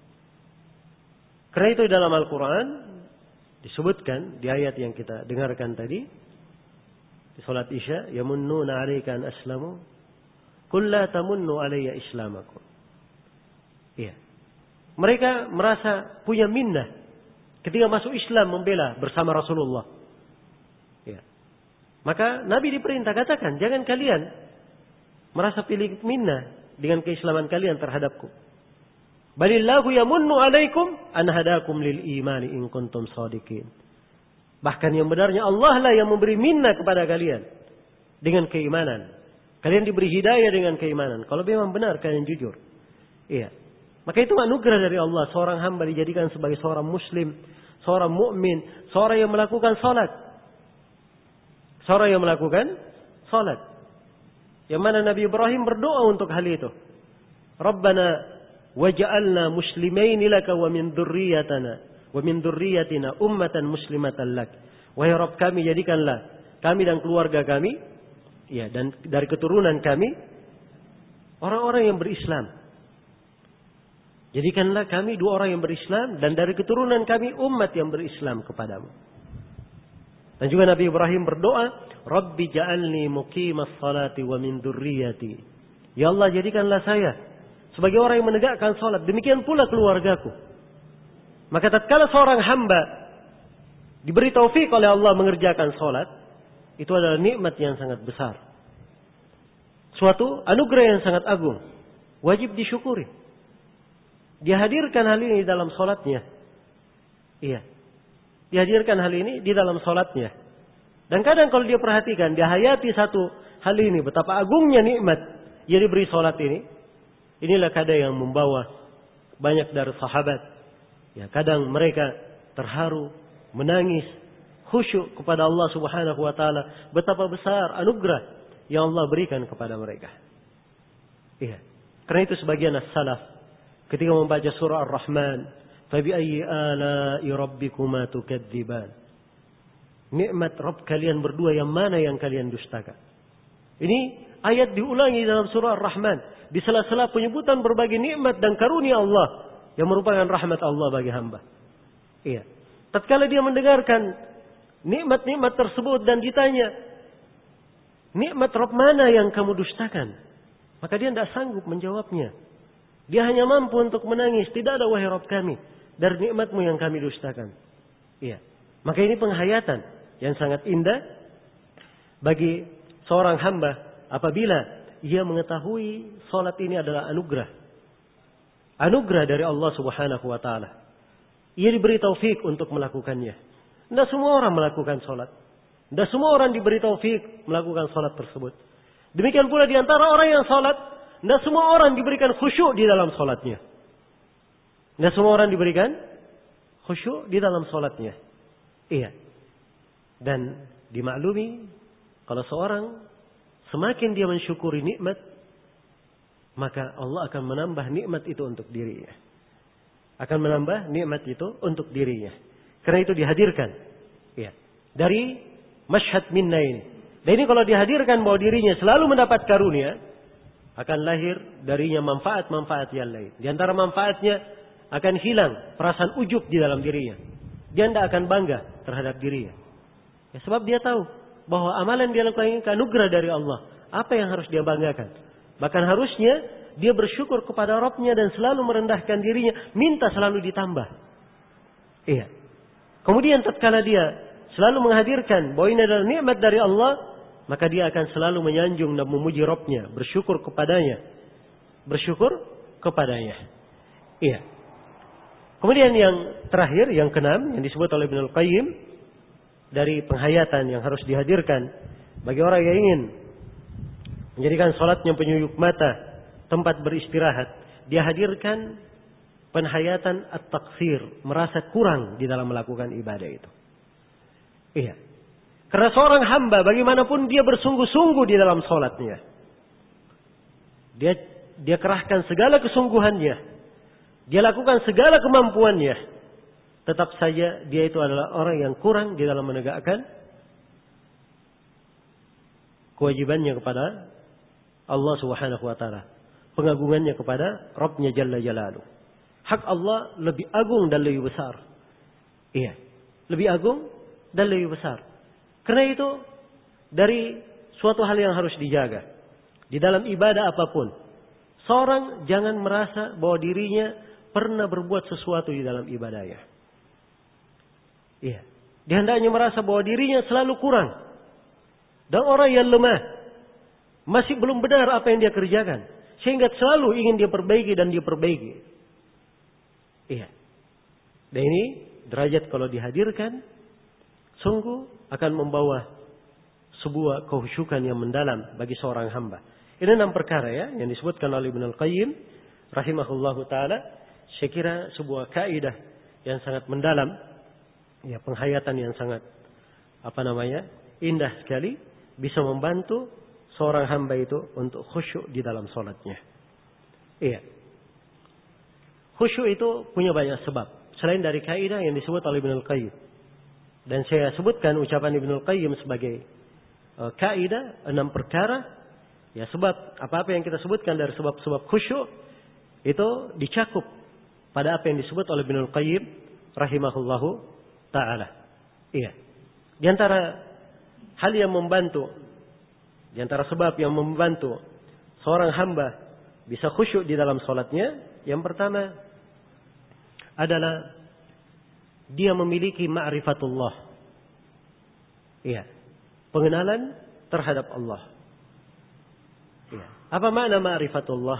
Karena itu dalam Al-Quran disebutkan di ayat yang kita dengarkan tadi di salat Isya, yamunnuna 'alaika an aslamu qul la tamunnu 'alayya islamakum. Iya. Mereka merasa punya minnah ketika masuk Islam, membela bersama Rasulullah. Iya. Maka Nabi diperintah, katakan, jangan kalian merasa pilih minnah dengan keislaman kalian terhadapku. Balillahu yamunnu alaikum an hadakum lil imani in kuntum shadiqin. Bahkan yang benarnya Allah lah yang memberi minnah kepada kalian dengan keimanan. Kalian diberi hidayah dengan keimanan. Kalau memang benar kalian jujur. Iya. Maka itu anugerah dari Allah. Seorang hamba dijadikan sebagai seorang muslim, seorang mukmin, seorang yang melakukan salat. Seorang yang melakukan salat. Yang mana Nabi Ibrahim berdoa untuk hal itu. Rabbana waj'alna muslimain laka wa min dzurriyyatina wa min dzurriyyatina ummatan muslimatan lak. Wahai Rabb kami, jadikanlah kami dan keluarga kami, ya, dan dari keturunan kami orang-orang yang berislam. Jadikanlah kami dua orang yang berislam dan dari keturunan kami umat yang berislam kepadamu. Dan juga Nabi Ibrahim berdoa, Rabbi ja'alni muqimas salati wa min dzurriyyati. Ya Allah, jadikanlah saya sebagai orang yang menegakkan salat, demikian pula keluargaku. Maka tatkala seorang hamba diberi taufik oleh Allah mengerjakan salat, itu adalah nikmat yang sangat besar. Suatu anugerah yang sangat agung, wajib disyukuri. Dia hadirkan hal ini dalam salatnya. Iya. Dihadirkan hal ini di dalam salatnya. Dan kadang kalau dia perhatikan, dia hayati satu hal ini, betapa agungnya nikmat yang diberi salat ini. Inilah kadang yang membawa banyak dari sahabat. Ya, kadang mereka terharu, menangis, khusyuk kepada Allah Subhanahu wa taala, betapa besar anugerah yang Allah berikan kepada mereka. Iya. Karena itu sebagian as-salaf ketika membaca surah Ar-Rahman, fa bi ayyi ala'i rabbikuma tukadziban. Nikmat Rabb kalian berdua yang mana yang kalian dustakan? Ini ayat diulangi dalam surah Ar-Rahman, di sela-sela penyebutan berbagai nikmat dan karunia Allah yang merupakan rahmat Allah bagi hamba. Iya. Tatkala dia mendengarkan nikmat-nikmat tersebut dan ditanya, nikmat Rabb mana yang kamu dustakan? Maka dia tidak sanggup menjawabnya. Dia hanya mampu untuk menangis. Tidak ada wahai Rabb kami dari nikmatmu yang kami dustakan. Iya. Maka ini penghayatan yang sangat indah bagi seorang hamba apabila ia mengetahui salat ini adalah anugerah. Anugerah dari Allah Subhanahu wa taala. Ia diberi taufik untuk melakukannya. Tidak semua orang melakukan salat. Tidak semua orang diberi taufik melakukan salat tersebut. Demikian pula di antara orang yang salat, tidak semua orang diberikan khusyuk di dalam salatnya. Tidak semua orang diberikan khusyuk di dalam salatnya. Iya. Dan dimaklumi kalau seorang semakin dia mensyukuri nikmat, maka Allah akan menambah nikmat itu untuk dirinya. Akan menambah nikmat itu untuk dirinya. Karena itu dihadirkan. Ya. Dari masyhad minna ini. Dan ini kalau dihadirkan bahwa dirinya selalu mendapat karunia, akan lahir darinya manfaat-manfaat yang lain. Di antara manfaatnya akan hilang perasaan ujub di dalam dirinya. Dia tidak akan bangga terhadap dirinya. Ya, sebab dia tahu bahwa amalan dia lakukan ini anugerah dari Allah. Apa yang harus dia banggakan? Bahkan harusnya dia bersyukur kepada Rabbnya dan selalu merendahkan dirinya, minta selalu ditambah. Iya. Kemudian tatkala dia selalu menghadirkan bahwa ini adalah nikmat dari Allah, maka dia akan selalu menyanjung dan memuji Rabbnya, bersyukur kepadanya. Bersyukur kepadanya. Iya. Kemudian yang terakhir, yang keenam, yang disebut oleh Ibnul Qayyim, dari penghayatan yang harus dihadirkan bagi orang yang ingin menjadikan salatnya penyuyuk mata, tempat beristirahat, dia hadirkan penghayatan at-taqsir, merasa kurang di dalam melakukan ibadah itu. Iya. Karena seorang hamba bagaimanapun dia bersungguh-sungguh di dalam salatnya. Dia dia kerahkan segala kesungguhannya. Dia lakukan segala kemampuannya. Tetap saja dia itu adalah orang yang kurang di dalam menegakkan kewajibannya kepada Allah Subhanahu wa taala. Pengagungannya kepada Rabbnya Jalla Jalaluh. Hak Allah lebih agung dan lebih besar. Iya. Lebih agung dan lebih besar. Karena itu dari suatu hal yang harus dijaga. Di dalam ibadah apapun. Seorang jangan merasa bahwa dirinya pernah berbuat sesuatu di dalam ibadahnya. Iya. Dia hendaknya merasa bahwa dirinya selalu kurang. Dan orang yang lemah. Masih belum benar apa yang dia kerjakan. Sehingga selalu ingin dia perbaiki dan dia perbaiki. Iya. Dan ini derajat kalau dihadirkan, sungguh akan membawa sebuah kehusyukan yang mendalam bagi seorang hamba. Ini enam perkara ya yang disebutkan oleh Ibnul Qayyim rahimahullahu taala. Saya kira sebuah kaidah yang sangat mendalam, ya penghayatan yang sangat apa namanya indah sekali, bisa membantu seorang hamba itu untuk khusyuk di dalam salatnya. Iya. Khusyuk itu punya banyak sebab. Selain dari kaidah yang disebut oleh Ibnul Qayyim. Dan saya sebutkan ucapan Ibnul Qayyim sebagai uh, kaidah enam perkara. Ya sebab apa-apa yang kita sebutkan dari sebab-sebab khusyuk itu dicakup pada apa yang disebut oleh Ibnul Qayyim rahimahullahu ta'ala. Iya. Di antara hal yang membantu, di antara sebab yang membantu seorang hamba bisa khusyuk di dalam salatnya? Yang pertama adalah dia memiliki ma'rifatullah. Iya, pengenalan terhadap Allah. Iya. Apa makna ma'rifatullah?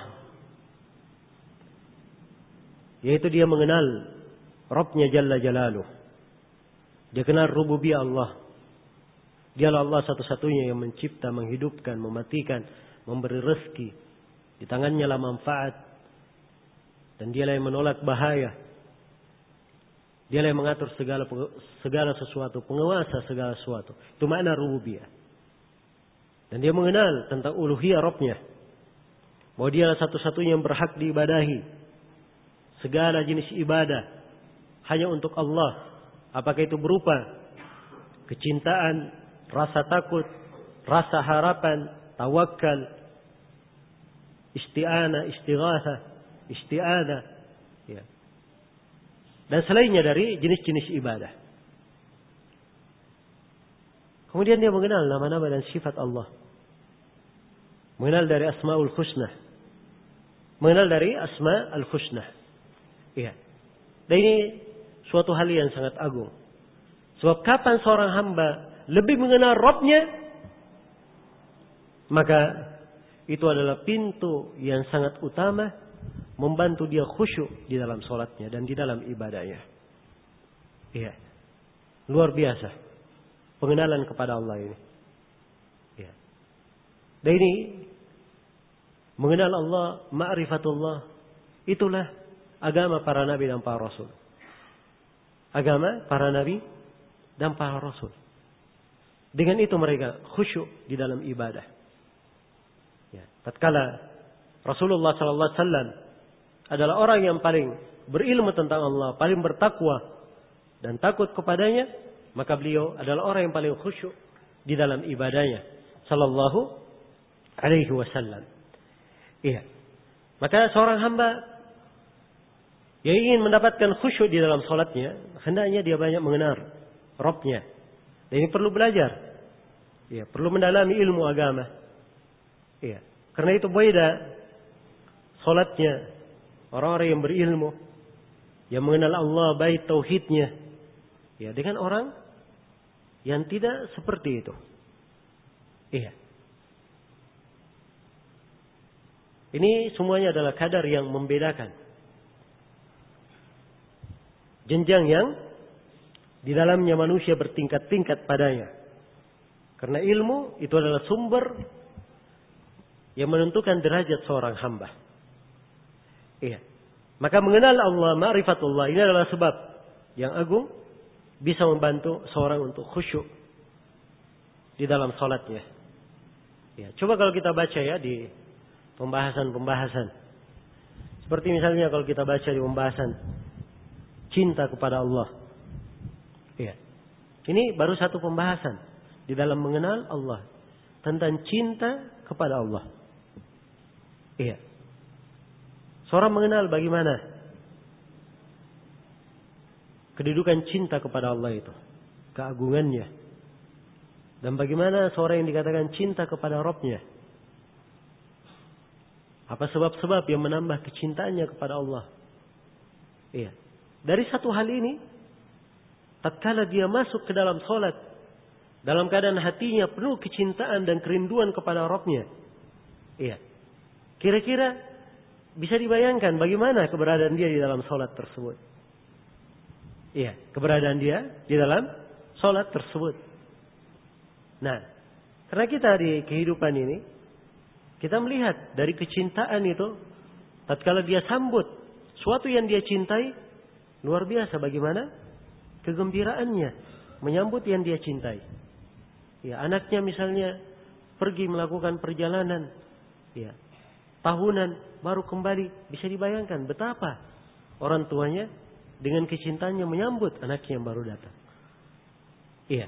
Yaitu dia mengenal Rabbnya Jalla Jalaluh. Dia kenal rububiyah Allah. Dialah Allah satu-satunya yang mencipta, menghidupkan, mematikan, memberi rezeki. Di tangannya lah manfaat. Dan dialah yang menolak bahaya. Dialah yang mengatur segala segala sesuatu, penguasa segala sesuatu. Itu makna rububiyah. Dan dia mengenal tentang uluhiyah Rabbnya. Bahwa dialah satu-satunya yang berhak diibadahi. Segala jenis ibadah hanya untuk Allah. Apakah itu berupa kecintaan, rasa takut, rasa harapan, tawakal, isti'anah, istighatsah, isti'adah, ya. Dan selainnya dari jenis-jenis ibadah. Kemudian dia mengenal nama-nama dan sifat Allah. Mengenal dari Asmaul Husna. Mengenal dari Asma al-Husna. Ya. Dan ini suatu hal yang sangat agung. Sebab kapan seorang hamba lebih mengenal Rabbnya, maka itu adalah pintu yang sangat utama membantu dia khusyuk di dalam sholatnya dan di dalam ibadahnya. Iya, luar biasa pengenalan kepada Allah ini. Iya. Dan ini mengenal Allah, ma'rifatullah, itulah agama para nabi dan para rasul. Agama para nabi dan para rasul. Dengan itu mereka khusyuk di dalam ibadah. Ya, tatkala Rasulullah sallallahu alaihi wasallam adalah orang yang paling berilmu tentang Allah, paling bertakwa dan takut kepadanya, maka beliau adalah orang yang paling khusyuk di dalam ibadahnya sallallahu alaihi wasallam. Iya. Maka seorang hamba yang ingin mendapatkan khusyuk di dalam salatnya, hendaknya dia banyak mengenal Rabbnya. Dan ini perlu belajar. Ya, perlu mendalami ilmu agama. Ya, karena itu beda salatnya orang-orang yang berilmu, yang mengenal Allah baik tauhidnya, ya, dengan orang yang tidak seperti itu. Iya. Ini semuanya adalah kadar yang membedakan. Jenjang yang di dalamnya manusia bertingkat-tingkat padanya. Karena ilmu itu adalah sumber yang menentukan derajat seorang hamba. Iya. Maka mengenal Allah, ma'rifatullah, ini adalah sebab yang agung bisa membantu seorang untuk khusyuk di dalam salatnya. Ya, coba kalau kita baca ya di pembahasan-pembahasan. Seperti misalnya kalau kita baca di pembahasan cinta kepada Allah. Ya. Ini baru satu pembahasan di dalam mengenal Allah. Tentang cinta kepada Allah. Iya. Seorang mengenal bagaimana kedudukan cinta kepada Allah itu. Keagungannya. Dan bagaimana seorang yang dikatakan cinta kepada Rabbnya. Apa sebab-sebab yang menambah kecintaannya kepada Allah. Iya. Dari satu hal ini, tatkala dia masuk ke dalam solat, dalam keadaan hatinya penuh kecintaan dan kerinduan kepada Rabbnya. Iya. Kira-kira bisa dibayangkan bagaimana keberadaan dia di dalam solat tersebut. Iya, keberadaan dia di dalam solat tersebut. Nah, karena kita di kehidupan ini, kita melihat dari kecintaan itu, tatkala dia sambut suatu yang dia cintai, luar biasa bagaimana kegembiraannya menyambut yang dia cintai. Ya, anaknya misalnya pergi melakukan perjalanan, ya, tahunan baru kembali, bisa dibayangkan betapa orang tuanya dengan kecintaannya menyambut anaknya yang baru datang. Iya.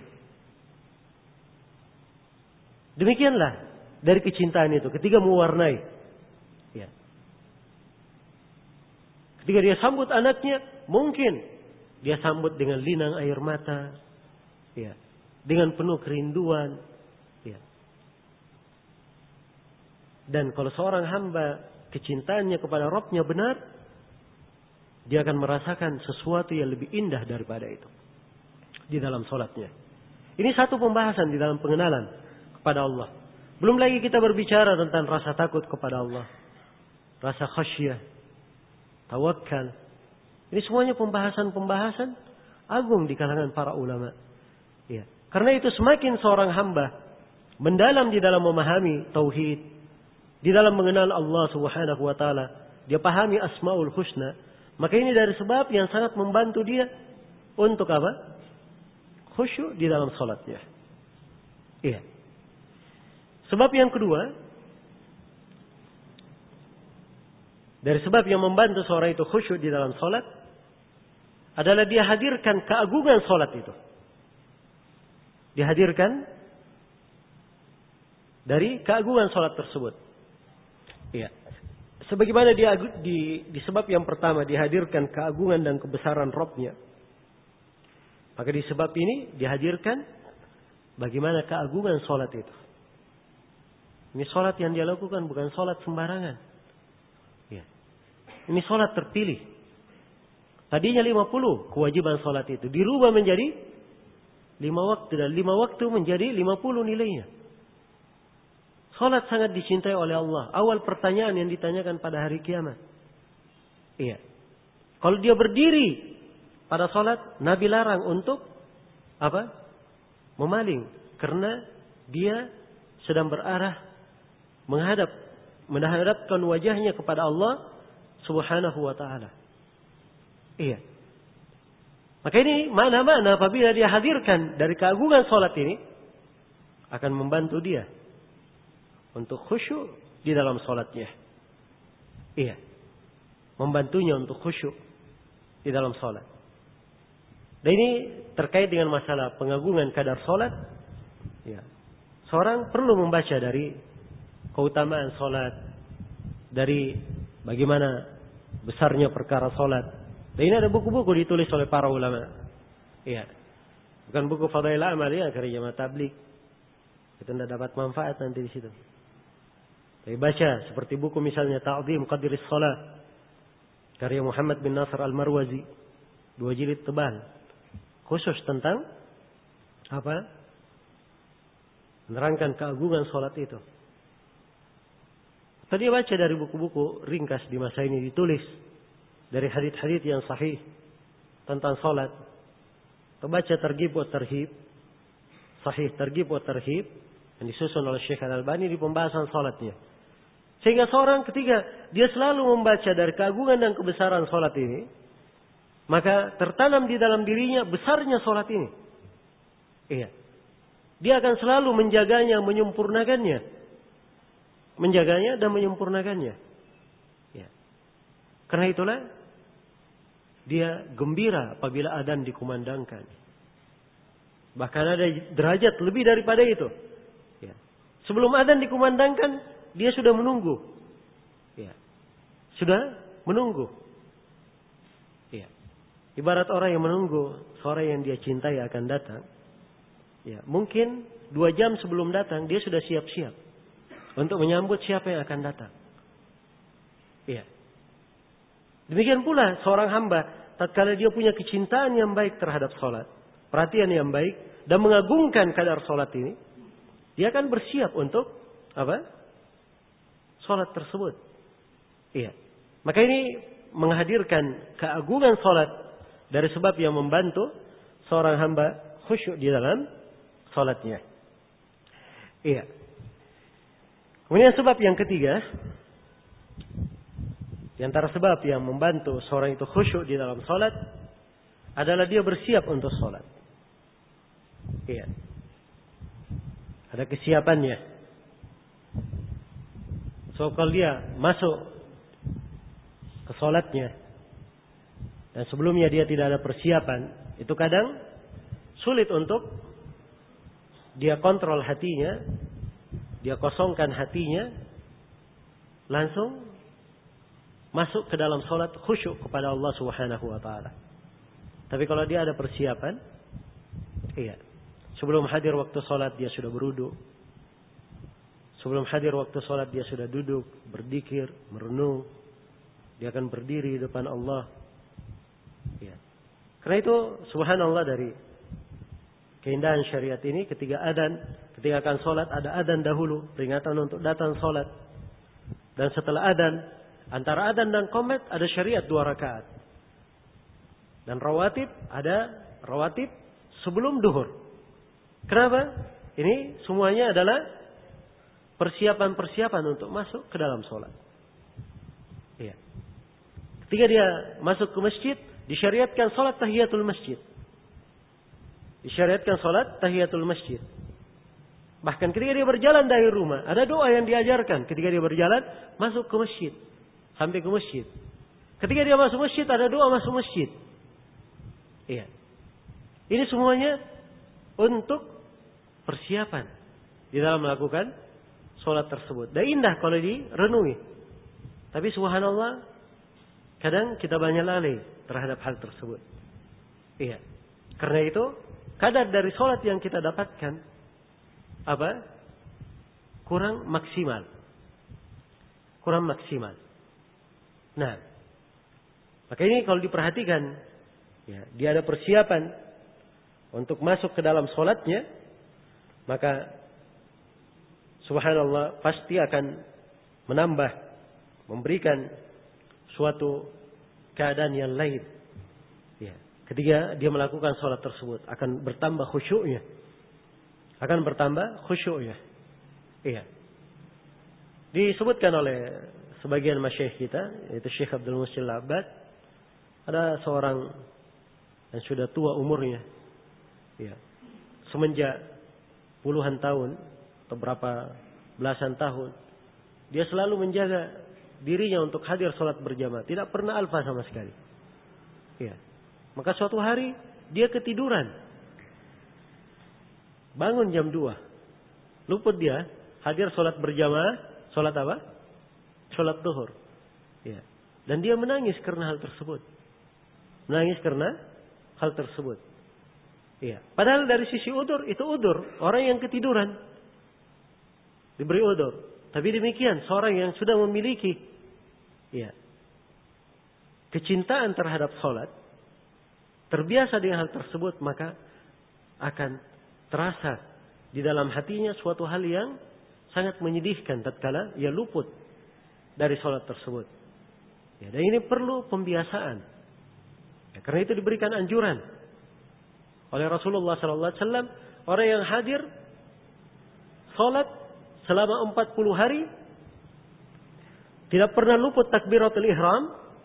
Demikianlah dari kecintaan itu ketika mewarnai. Ya. Ketika dia sambut anaknya, mungkin dia sambut dengan linang air mata, ya, dengan penuh kerinduan, ya. Dan kalau seorang hamba kecintaannya kepada Rabbnya benar, dia akan merasakan sesuatu yang lebih indah daripada itu di dalam sholatnya. Ini satu pembahasan di dalam pengenalan kepada Allah. Belum lagi kita berbicara tentang rasa takut kepada Allah, rasa khasyah, tawakal. Ini semuanya pembahasan-pembahasan agung di kalangan para ulama. Ya. Karena itu semakin seorang hamba mendalam di dalam memahami tauhid, di dalam mengenal Allah Subhanahu wa taala, dia pahami Asmaul Husna, maka ini dari sebab yang sangat membantu dia untuk apa? Khusyuk di dalam salatnya. Iya. Sebab yang kedua, dari sebab yang membantu seorang itu khusyuk di dalam salat adalah dia hadirkan keagungan salat itu. Dihadirkan dari keagungan salat tersebut. Iya. Sebagaimana dia di, di sebab yang pertama dihadirkan keagungan dan kebesaran Rabb-nya. Maka di sebab ini dihadirkan bagaimana keagungan salat itu. Ini salat yang dia lakukan bukan salat sembarangan. Ya. Ini salat terpilih. Tadinya lima puluh kewajiban salat itu dirubah menjadi lima waktu dan lima waktu menjadi lima puluh nilainya. Salat sangat dicintai oleh Allah. Awal pertanyaan yang ditanyakan pada hari kiamat. Iya. Kalau dia berdiri pada salat, Nabi larang untuk apa? Memaling, karena dia sedang berarah menghadap menghadapkan wajahnya kepada Allah Subhanahu wa taala. Iya. Maka ini mana-mana apabila dia hadirkan dari keagungan salat ini akan membantu dia untuk khusyuk di dalam salatnya. Iya. Membantunya untuk khusyuk di dalam salat. Dan ini terkait dengan masalah pengagungan kadar salat. Ya. Seorang perlu membaca dari keutamaan salat, dari bagaimana besarnya perkara salat. Dan ini ada buku-buku ditulis oleh para ulama. Iya. Bukan buku Fadail Amal ya, karya jamaah tabligh. Kita tidak dapat manfaat nanti di situ. Tapi baca seperti buku misalnya Ta'zim Qadris Shalah karya Muhammad bin Nasr Al-Marwazi, dua jilid tebal, khusus tentang apa? Menerangkan keagungan salat itu. Tadi baca dari buku-buku ringkas di masa ini ditulis dari hadits-hadits yang sahih tentang salat. Terbaca Targhib wa Tarhib, Sahih Targhib wa Tarhib yang disusun oleh Syekh Al-Albani di pembahasan salatnya. Sehingga seorang ketika dia selalu membaca dari keagungan dan kebesaran salat ini, maka tertanam di dalam dirinya besarnya salat ini. Iya. Dia akan selalu menjaganya, menyempurnakannya. Menjaganya dan menyempurnakannya. Ya. Karena itulah dia gembira apabila adzan dikumandangkan. Bahkan ada derajat lebih daripada itu. Ya. Sebelum adzan dikumandangkan, dia sudah menunggu. Ya. Sudah menunggu. Ya. Ibarat orang yang menunggu seorang yang dia cintai akan datang. Ya, mungkin dua jam sebelum datang dia sudah siap-siap untuk menyambut siapa yang akan datang. Ya. Demikian pula seorang hamba tatkala dia punya kecintaan yang baik terhadap salat, perhatian yang baik dan mengagungkan kadar salat ini, dia akan bersiap untuk apa? Salat tersebut. Iya. Maka ini menghadirkan keagungan salat dari sebab yang membantu seorang hamba khusyuk di dalam salatnya. Iya. Kemudian sebab yang ketiga, di antara sebab yang membantu seorang itu khusyuk di dalam salat adalah dia bersiap untuk salat. Iya. Ada kesiapannya. So kalau dia masuk ke salatnya dan sebelumnya dia tidak ada persiapan, itu kadang sulit untuk dia kontrol hatinya, dia kosongkan hatinya, langsung masuk ke dalam salat khusyuk kepada Allah Subhanahu wa taala. Tapi kalau dia ada persiapan, iya. Sebelum hadir waktu salat dia sudah berwudu. Sebelum hadir waktu sholat dia sudah duduk, berzikir, merenung. Dia akan berdiri di depan Allah. Ya. Karena itu subhanallah dari keindahan syariat ini, ketika adzan, ketika akan sholat ada adzan dahulu, peringatan untuk datang sholat. Dan setelah adzan, antara adzan dan qomat ada syariat dua rakaat. Dan rawatib ada rawatib sebelum duhur. Kenapa? Ini semuanya adalah persiapan-persiapan untuk masuk ke dalam sholat. Iya. Ketika dia masuk ke masjid, disyariatkan sholat tahiyatul masjid. Disyariatkan sholat tahiyatul masjid. Bahkan ketika dia berjalan dari rumah, ada doa yang diajarkan ketika dia berjalan masuk ke masjid. Sampai ke masjid. Ketika dia masuk masjid, ada doa masuk masjid. Iya. Ini semuanya untuk persiapan di dalam melakukan sholat tersebut. Dan indah kalau direnungi. Tapi subhanallah, kadang kita banyak lalai terhadap hal tersebut. Iya. Karena itu, kadar dari sholat yang kita dapatkan, apa? Kurang maksimal. Kurang maksimal. Nah, maka ini kalau diperhatikan, ya, dia ada persiapan untuk masuk ke dalam sholatnya, maka subhanallah pasti akan menambah, memberikan suatu keadaan yang lain. Ya, ketika dia melakukan sholat tersebut akan bertambah khusyuknya, akan bertambah khusyuknya. Iya. Disebutkan oleh sebagian masyayikh kita, yaitu Syekh Abdul Muhsin Al-Abbad, ada seorang yang sudah tua umurnya, ya, semenjak puluhan tahun atau berapa belasan tahun, dia selalu menjaga dirinya untuk hadir sholat berjamaah, tidak pernah alfa sama sekali. Ya. Maka suatu hari dia ketiduran, bangun jam dua, luput dia hadir sholat berjamaah, sholat apa? Sholat duhur. Ya. Dan dia menangis karena hal tersebut, menangis karena hal tersebut. Ya. Padahal dari sisi udur itu udur, orang yang ketiduran diberi udur. Tapi demikian, seorang yang sudah memiliki, ya, kecintaan terhadap sholat, terbiasa dengan hal tersebut, maka akan terasa di dalam hatinya suatu hal yang sangat menyedihkan tatkala ia luput dari sholat tersebut. Ya, dan ini perlu pembiasaan. Ya, karena itu diberikan anjuran oleh Rasulullah Sallallahu Alaihi Wasallam, orang yang hadir sholat selama empat puluh hari, tidak pernah luput takbiratul ihram.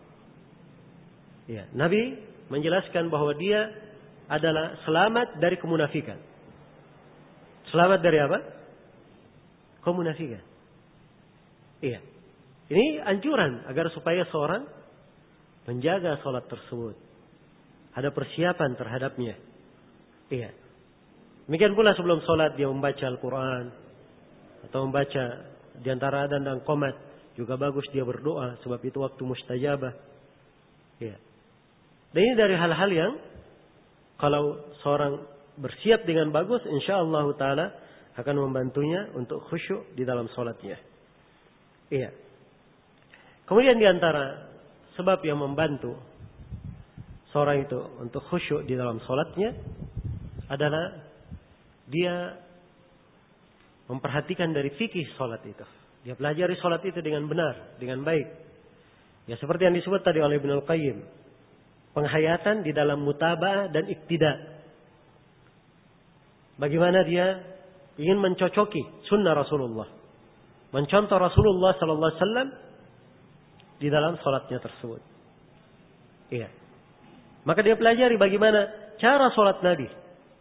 Ya, Nabi menjelaskan bahwa dia adalah selamat dari kemunafikan. Selamat dari apa? Kemunafikan. Iya. Ini anjuran agar supaya seorang menjaga sholat tersebut. Ada persiapan terhadapnya. Iya. Demikian pula sebelum sholat dia membaca Al-Quran, atau membaca di antara adzan dan qomat, juga bagus dia berdoa, sebab itu waktu mustajabah. Ya. Dan ini dari hal-hal yang kalau seorang bersiap dengan bagus, insyaallah taala akan membantunya untuk khusyuk di dalam salatnya. Iya. Kemudian di antara sebab yang membantu seorang itu untuk khusyuk di dalam salatnya adalah dia memperhatikan dari fikih sholat itu. Dia pelajari sholat itu dengan benar, dengan baik. Ya, seperti yang disebut tadi oleh Ibnu Al-Qayyim. Penghayatan di dalam mutaba'ah dan iktida. Bagaimana dia ingin mencocoki sunnah Rasulullah. Mencontoh Rasulullah Sallallahu Alaihi Wasallam di dalam sholatnya tersebut. Iya. Maka dia pelajari bagaimana cara sholat Nabi.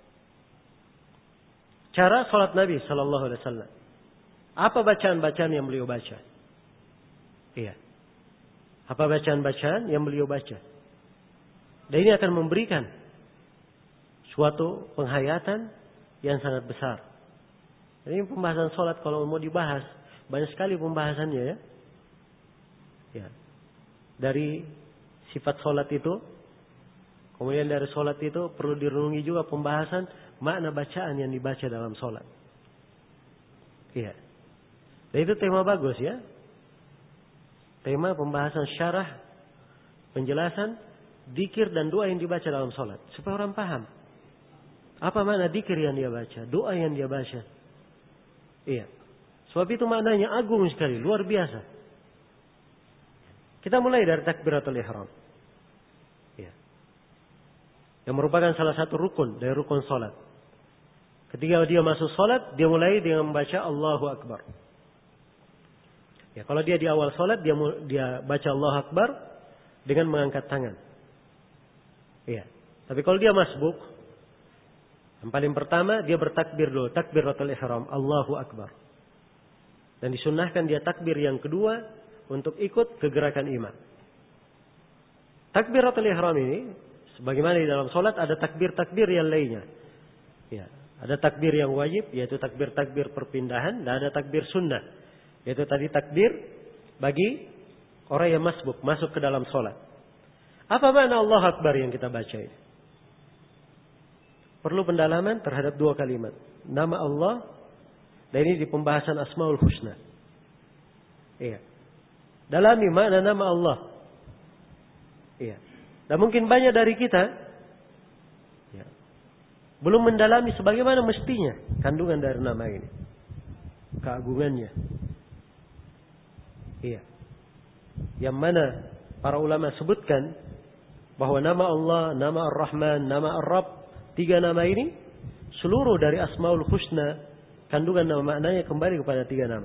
Cara sholat Nabi Sallallahu Alaihi Wasallam. Apa bacaan-bacaan yang beliau baca? Iya. Apa bacaan-bacaan yang beliau baca? Dan ini akan memberikan suatu penghayatan yang sangat besar. Ini pembahasan sholat kalau mau dibahas banyak sekali pembahasannya ya. Ya. Dari sifat sholat itu, kemudian dari sholat itu perlu direnungi juga pembahasan makna bacaan yang dibaca dalam sholat. Iya. Dan itu tema bagus ya. Tema pembahasan syarah, penjelasan, dzikir dan doa yang dibaca dalam sholat. Supaya orang paham. Apa makna dzikir yang dia baca, doa yang dia baca. Iya. Sebab itu maknanya agung sekali, luar biasa. Kita mulai dari takbiratul ihram. Iya. Yang merupakan salah satu rukun dari rukun sholat. Ketika dia masuk sholat, dia mulai dengan membaca Allahu Akbar. Ya, kalau dia di awal sholat, dia dia baca Allahu Akbar dengan mengangkat tangan. Iya. Tapi kalau dia masbuk, yang paling pertama dia bertakbir dulu, takbiratul ihram, Allahu Akbar. Dan disunnahkan dia takbir yang kedua untuk ikut ke gerakan imam. Takbiratul ihram ini, sebagaimana di dalam sholat ada takbir-takbir yang lainnya. Ya, ada takbir yang wajib, yaitu takbir-takbir perpindahan, dan ada takbir sunnah, yaitu tadi takbir bagi orang yang masbuk, masuk ke dalam sholat. Apa makna Allahu Akbar yang kita baca ini? Perlu pendalaman terhadap dua kalimat. Nama Allah, dan ini di pembahasan Asmaul Husna. Iya. Dalami makna nama Allah. Iya. Dan mungkin banyak dari kita ya, belum mendalami sebagaimana mestinya kandungan dari nama ini. Keagungannya. Iya. Yang mana para ulama sebutkan bahwa nama Allah, nama Ar-Rahman, nama Ar-Rabb, tiga nama ini seluruh dari Asmaul Husna, kandungan nama maknanya kembali kepada tiga nama.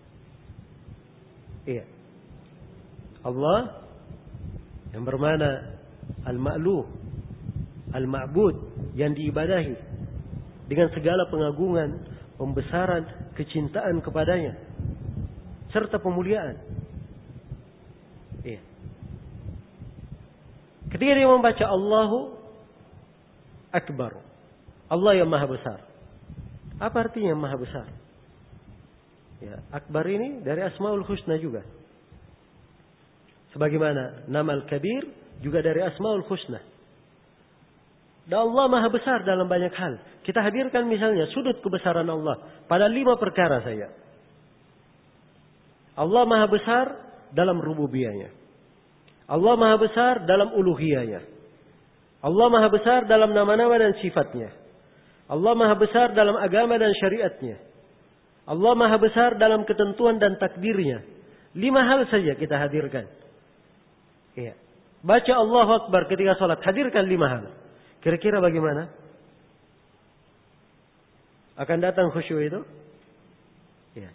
Iya. Allah yang bermakna Al-Ma'luh, Al-Ma'bud, yang diibadahi dengan segala pengagungan, pembesaran, kecintaan kepadanya serta pemuliaan. Iya. Ketika dia membaca Allahu Akbar, Allah yang maha besar. Apa artinya maha besar? Ya, Akbar ini dari Asmaul Husna juga. Sebagaimana nama Al-Kabir juga dari Asmaul Husna. Dan Allah maha besar dalam banyak hal. Kita hadirkan misalnya sudut kebesaran Allah pada lima perkara saja. Allah maha besar dalam rububiyahnya. Allah maha besar dalam uluhiyahnya. Allah maha besar dalam nama-nama dan sifatnya. Allah maha besar dalam agama dan syariatnya. Allah maha besar dalam ketentuan dan takdirnya. Lima hal saja kita hadirkan. Iya. Baca Allahu Akbar ketika sholat, hadirkan lima hal. Kira-kira bagaimana? Akan datang khusyuk itu? Iya.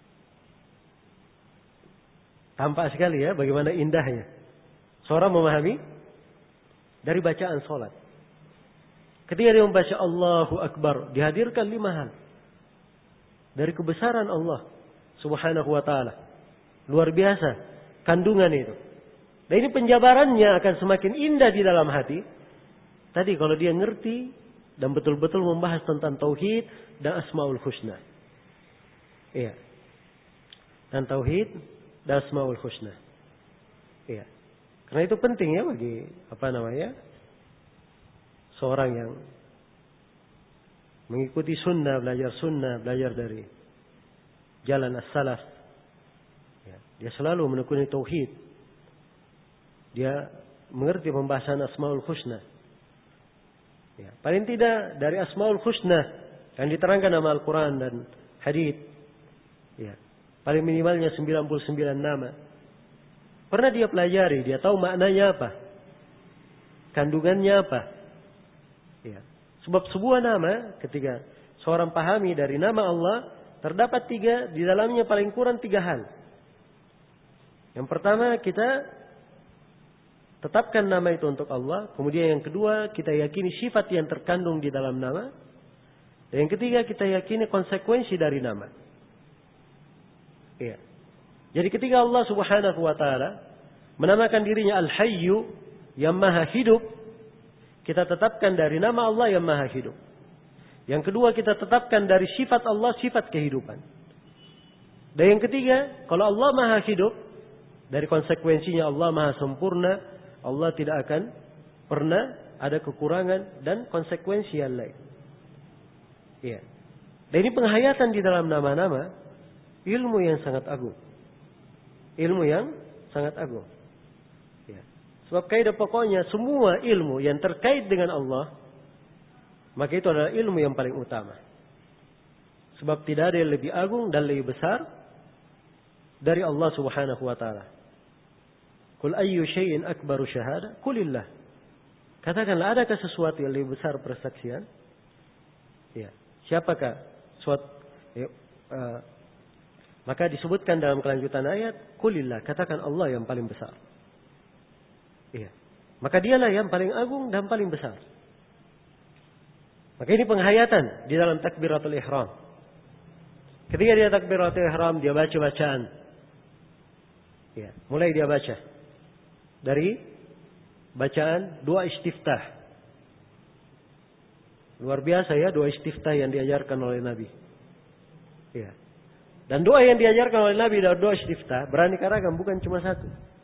Tampak sekali ya bagaimana indahnya seorang memahami dari bacaan sholat. Ketika dia membaca Allahu Akbar, dihadirkan lima hal dari kebesaran Allah Subhanahu wa ta'ala. Luar biasa kandungan itu. Dan ini penjabarannya akan semakin indah di dalam hati. Tadi kalau dia ngerti dan betul-betul membahas tentang tauhid dan Asmaul Husna. Iya. Dan tauhid dan Asmaul Husna. Iya. Karena itu penting ya bagi apa namanya? Seorang yang mengikuti sunnah, belajar sunnah, belajar dari jalan as-salaf. Ya, dia selalu menekuni tauhid. Dia mengerti pembahasan Asmaul Husna. Ya, paling tidak dari Asmaul Husna yang diterangkan dalam Al-Quran dan hadits. Ya, paling minimalnya sembilan puluh sembilan nama. Pernah dia pelajari, dia tahu maknanya apa, kandungannya apa. Ya. Sebab sebuah nama, ketika seorang pahami dari nama Allah, terdapat tiga, di dalamnya paling kurang tiga hal. Yang pertama, kita tetapkan nama itu untuk Allah. Kemudian yang kedua, kita yakini sifat yang terkandung di dalam nama. Dan yang ketiga, kita yakini konsekuensi dari nama. Ya. Jadi ketika Allah Subhanahu wa ta'ala menamakan dirinya Al-Hayyu, yang maha hidup, kita tetapkan dari nama Allah yang maha hidup. Yang kedua, kita tetapkan dari sifat Allah, sifat kehidupan. Dan yang ketiga, kalau Allah maha hidup, dari konsekuensinya Allah maha sempurna, Allah tidak akan pernah ada kekurangan dan konsekuensi yang lain. Iya. Dan ini penghayatan di dalam nama-nama Ilmu yang sangat agung. Ilmu yang sangat agung. Ya. Sebab kaidah pokoknya semua ilmu yang terkait dengan Allah, maka itu adalah ilmu yang paling utama. Sebab tidak ada yang lebih agung dan lebih besar dari Allah Subhanahu wa taala. Qul ayyu syai'in akbaru syahada? Qulillah. Katakanlah, adakah sesuatu yang lebih besar persaksian? Ya. Siapakah suatu ya, uh, maka disebutkan dalam kelanjutan ayat, qulillah, katakan Allah yang paling besar. Iya. Maka dialah yang paling agung dan paling besar. Maka ini penghayatan di dalam takbiratul ihram. Ketika dia takbiratul ihram, dia baca bacaan. Ya, mulai dia baca dari bacaan doa istiftah. Luar biasa ya doa istiftah yang diajarkan oleh Nabi. Ya. Dan doa yang diajarkan oleh Nabi dan doa istiftah beraneka ragam, bukan cuma satu.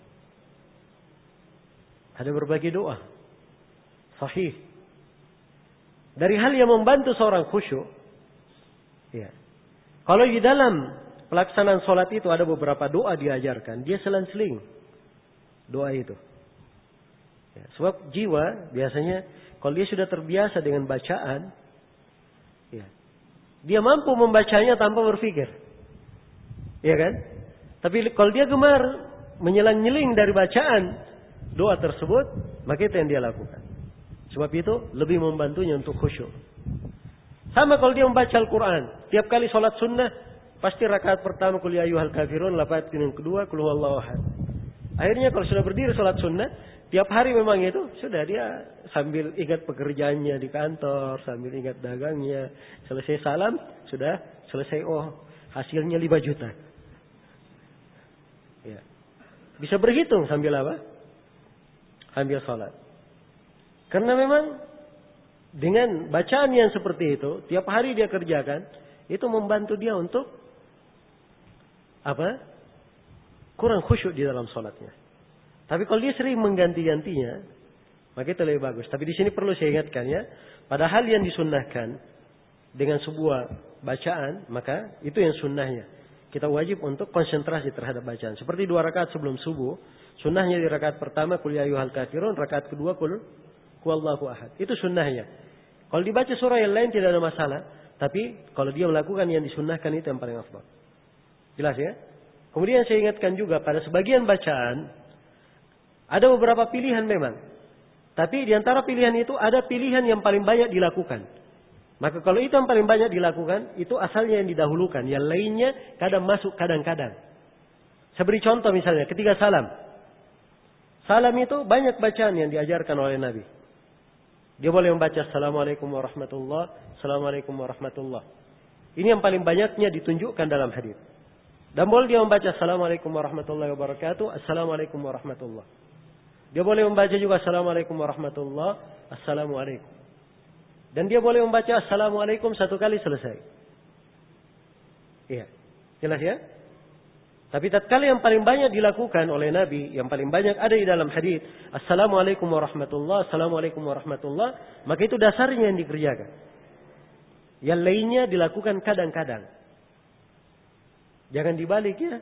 Ada berbagai doa sahih. Dari hal yang membantu seorang khusyuk. Ya. Kalau di dalam pelaksanaan sholat itu ada beberapa doa diajarkan, dia selang-seling doa itu. Ya. Sebab jiwa biasanya kalau dia sudah terbiasa dengan bacaan, ya, dia mampu membacanya tanpa berpikir. Ya kan? Tapi kalau dia gemar menyelang-nyeling dari bacaan doa tersebut, maka itu yang dia lakukan. Sebab itu lebih membantunya untuk khusyuk. Sama kalau dia membaca Al-Quran. Tiap kali sholat sunnah, pasti rakaat pertama qul ya ayyuhal kafirun, rakaat yang kedua qul huwallahu ahad. Akhirnya kalau sudah berdiri sholat sunnah, tiap hari memang itu sudah dia sambil ingat pekerjaannya di kantor, sambil ingat dagangnya. Selesai salam, sudah selesai, oh hasilnya lima juta. Ya. Bisa berhitung sambil apa? Sambil sholat. Karena memang dengan bacaan yang seperti itu, tiap hari dia kerjakan, itu membantu dia untuk apa? Kurang khusyuk di dalam sholatnya. Tapi kalau dia sering mengganti-gantinya, maka itu lebih bagus. Tapi di sini perlu saya ingatkan ya, pada hal yang disunnahkan dengan sebuah bacaan, maka itu yang sunnahnya. Kita wajib untuk konsentrasi terhadap bacaan. Seperti dua rakaat sebelum subuh, sunnahnya di rakaat pertama qul ya ayyuhal kafirun, rakaat kedua qul huwallahu ahad. Itu sunnahnya. Kalau dibaca surah yang lain tidak ada masalah, tapi kalau dia melakukan yang disunnahkan itu yang paling afdal. Jelas ya? Kemudian saya ingatkan juga pada sebagian bacaan ada beberapa pilihan memang. Tapi di antara pilihan itu ada pilihan yang paling banyak dilakukan. Maka kalau itu yang paling banyak dilakukan, itu asalnya yang didahulukan. Yang lainnya kadang masuk kadang-kadang. Saya beri contoh misalnya ketika salam. Salam itu banyak bacaan yang diajarkan oleh Nabi. Dia boleh membaca Assalamualaikum warahmatullah, Assalamualaikum warahmatullah. Ini yang paling banyaknya ditunjukkan dalam hadis. Dan boleh dia membaca Assalamualaikum warahmatullahi wabarakatuh, Assalamualaikum warahmatullah. Dia boleh membaca juga Assalamualaikum warahmatullah, Assalamualaikum. Dan dia boleh membaca Assalamualaikum satu kali selesai. Iya. Jelas ya? Tapi tatkala yang paling banyak dilakukan oleh Nabi, yang paling banyak ada di dalam hadis, Assalamualaikum warahmatullah, Assalamualaikum warahmatullah, maka itu dasarnya yang dikerjakan. Yang lainnya dilakukan kadang-kadang. Jangan dibalik ya.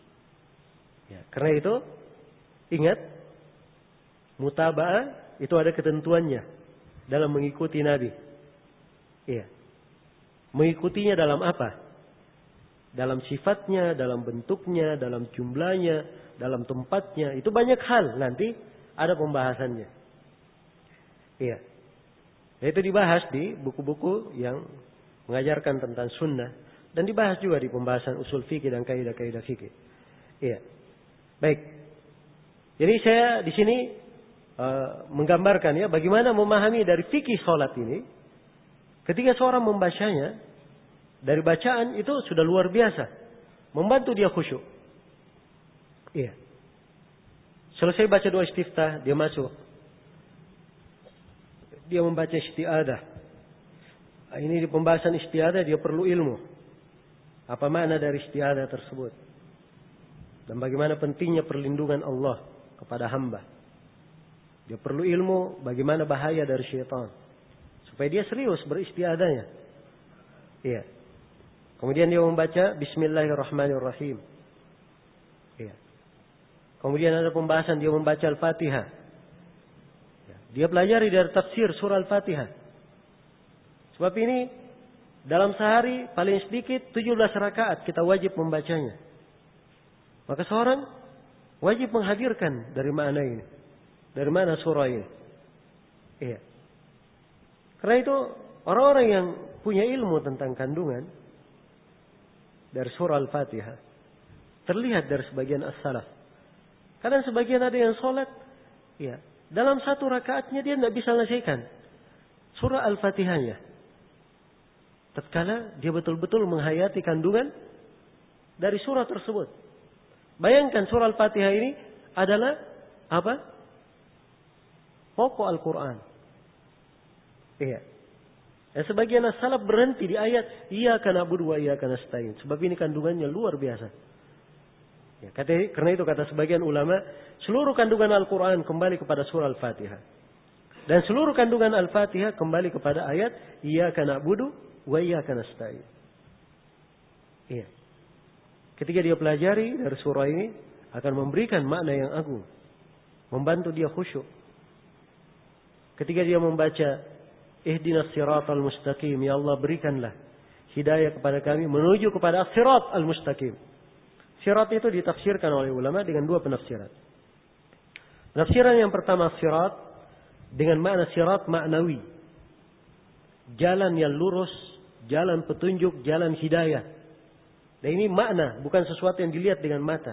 Ya, karena itu ingat, mutaba'ah itu ada ketentuannya dalam mengikuti Nabi. Iya. Mengikutinya dalam apa? Dalam sifatnya, dalam bentuknya, dalam jumlahnya, dalam tempatnya. Itu banyak hal nanti ada pembahasannya. Iya. Itu dibahas di buku-buku yang mengajarkan tentang sunnah. Dan dibahas juga di pembahasan usul fikih dan kaidah-kaidah fikih. Iya. Baik. Jadi saya di sini uh, menggambarkan ya bagaimana memahami dari fikih sholat ini. Ketika seorang membacanya, dari bacaan itu sudah luar biasa. Membantu dia khusyuk. Iya. Selesai baca doa istiftah, dia masuk. Dia membaca isti'adah. Ini di pembahasan isti'adah dia perlu ilmu. Apa makna dari isti'adah tersebut? Dan bagaimana pentingnya perlindungan Allah kepada hamba. Dia perlu ilmu bagaimana bahaya dari syaitan. Supaya dia serius beristi'adahnya. Iya. Kemudian dia membaca Bismillahirrahmanirrahim. Ya. Kemudian ada pembahasan dia membaca Al-Fatihah. Ya. Dia pelajari dari tafsir surah Al-Fatihah. Sebab ini dalam sehari paling sedikit tujuh belas rakaat kita wajib membacanya. Maka seorang wajib menghadirkan dari mana ini. Dari mana surah ini. Iya. Karena itu orang-orang yang punya ilmu tentang kandungan dari surah Al-Fatihah terlihat dari sebagian as-salaf. Kadang sebagian ada yang sholat, ya, dalam satu rakaatnya dia tidak bisa selesaikan surah Al-Fatihahnya. Tatkala dia betul-betul menghayati kandungan dari surah tersebut. Bayangkan surah Al-Fatihah ini adalah apa? Pokok Al-Quran. Iya. Dan sebagian as-salaf berhenti di ayat Iyyaka na'budu wa iyyaka nasta'in. Sebab ini kandungannya luar biasa. Ya, kata, karena itu kata sebagian ulama, seluruh kandungan Al-Quran kembali kepada surah Al-Fatihah. Dan seluruh kandungan Al-Fatihah kembali kepada ayat Iyyaka na'budu wa iyyaka nasta'in. Iya. Ketika dia pelajari dari surah ini akan memberikan makna yang agung. Membantu dia khusyuk. Ketika dia membaca Ihdinas siratal mustaqim. Ya Allah, berikanlah hidayah kepada kami menuju kepada sirat al-mustaqim. Sirat itu ditafsirkan oleh ulama dengan dua penafsiran. Penafsiran yang pertama sirat dengan makna sirat maknawi. Jalan yang lurus, jalan petunjuk, jalan hidayah. Dan ini makna, bukan sesuatu yang dilihat dengan mata.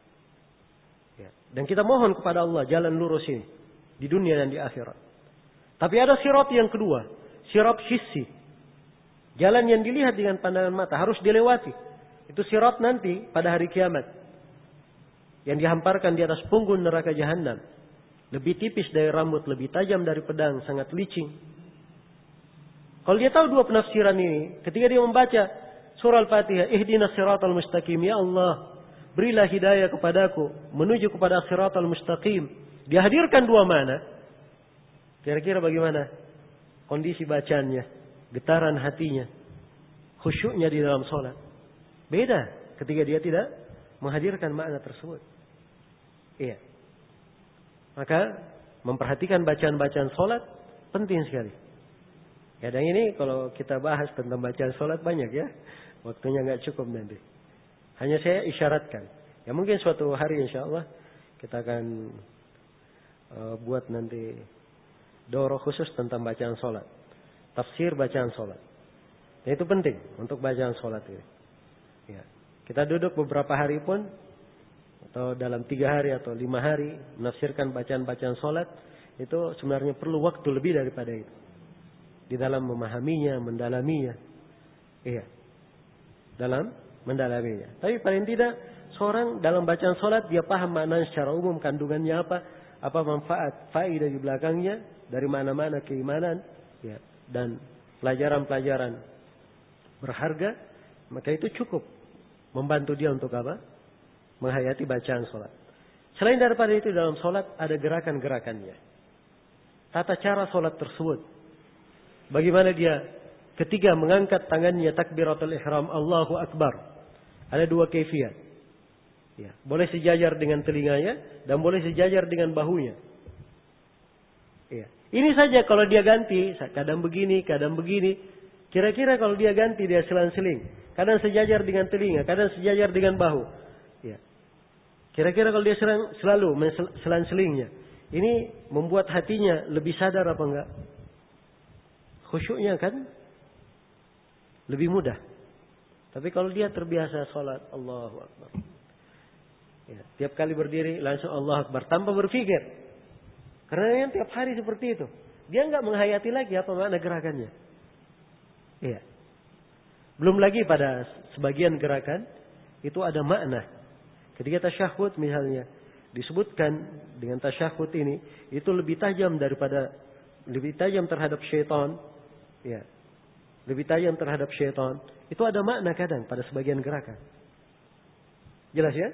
Ya. Dan kita mohon kepada Allah jalan lurus ini di dunia dan di akhirat. Tapi ada sirat yang kedua, sirat hissi. Jalan yang dilihat dengan pandangan mata harus dilewati. Itu sirat nanti pada hari kiamat. Yang dihamparkan di atas punggung neraka jahanam. Lebih tipis dari rambut, lebih tajam dari pedang, sangat licin. Kalau dia tahu dua penafsiran ini, ketika dia membaca surah Al-Fatihah, Ihdinas siratal mustaqim, ya Allah, berilah hidayah kepadaku menuju kepada siratal mustaqim. Dia hadirkan dua makna. Kira-kira bagaimana kondisi bacanya, getaran hatinya, khusyuknya di dalam sholat. Beda ketika dia tidak menghadirkan makna tersebut. Iya. Maka memperhatikan bacaan-bacaan sholat penting sekali. Ya, dan ini kalau kita bahas tentang bacaan sholat banyak ya. Waktunya nggak cukup nanti. Hanya saya isyaratkan. Ya mungkin suatu hari insya Allah kita akan uh, buat nanti daurah khusus tentang bacaan sholat. Tafsir bacaan sholat. Dan itu penting untuk bacaan sholat ini. Ya. Kita duduk beberapa hari pun, atau dalam tiga hari atau lima hari, menafsirkan bacaan-bacaan sholat, itu sebenarnya perlu waktu lebih daripada itu. Di dalam memahaminya, mendalaminya. Iya. Dalam mendalaminya. Tapi paling tidak, seorang dalam bacaan sholat, dia paham maknanya secara umum, kandungannya apa, apa manfaat, faedah di belakangnya, dari mana-mana keimanan, ya, dan pelajaran-pelajaran berharga, maka itu cukup membantu dia untuk apa? Menghayati bacaan sholat. Selain daripada itu dalam sholat ada gerakan-gerakannya. Tata cara sholat tersebut. Bagaimana dia ketika mengangkat tangannya takbiratul ihram Allahu Akbar. Ada dua kaifiat. Ya, boleh sejajar dengan telinganya dan boleh sejajar dengan bahunya. Ya. Ini saja kalau dia ganti, kadang begini, kadang begini. Kira-kira kalau dia ganti dia selang-seling. Kadang sejajar dengan telinga, kadang sejajar dengan bahu. Ya. Kira-kira kalau dia serang, selalu selang-selingnya. Ini membuat hatinya lebih sadar apa enggak? Khusyuknya kan lebih mudah. Tapi kalau dia terbiasa sholat, Allahu Akbar. Ya, tiap kali berdiri langsung Allahu Akbar tanpa berpikir. Karena yang tiap hari seperti itu. Dia enggak menghayati lagi apa makna gerakannya. Iya. Belum lagi pada sebagian gerakan itu ada makna. Ketika tasyahud misalnya disebutkan dengan tasyahud ini itu lebih tajam daripada lebih tajam terhadap syaitan. Ya. Lebih tajam terhadap syaitan. Itu ada makna kadang pada sebagian gerakan. Jelas ya?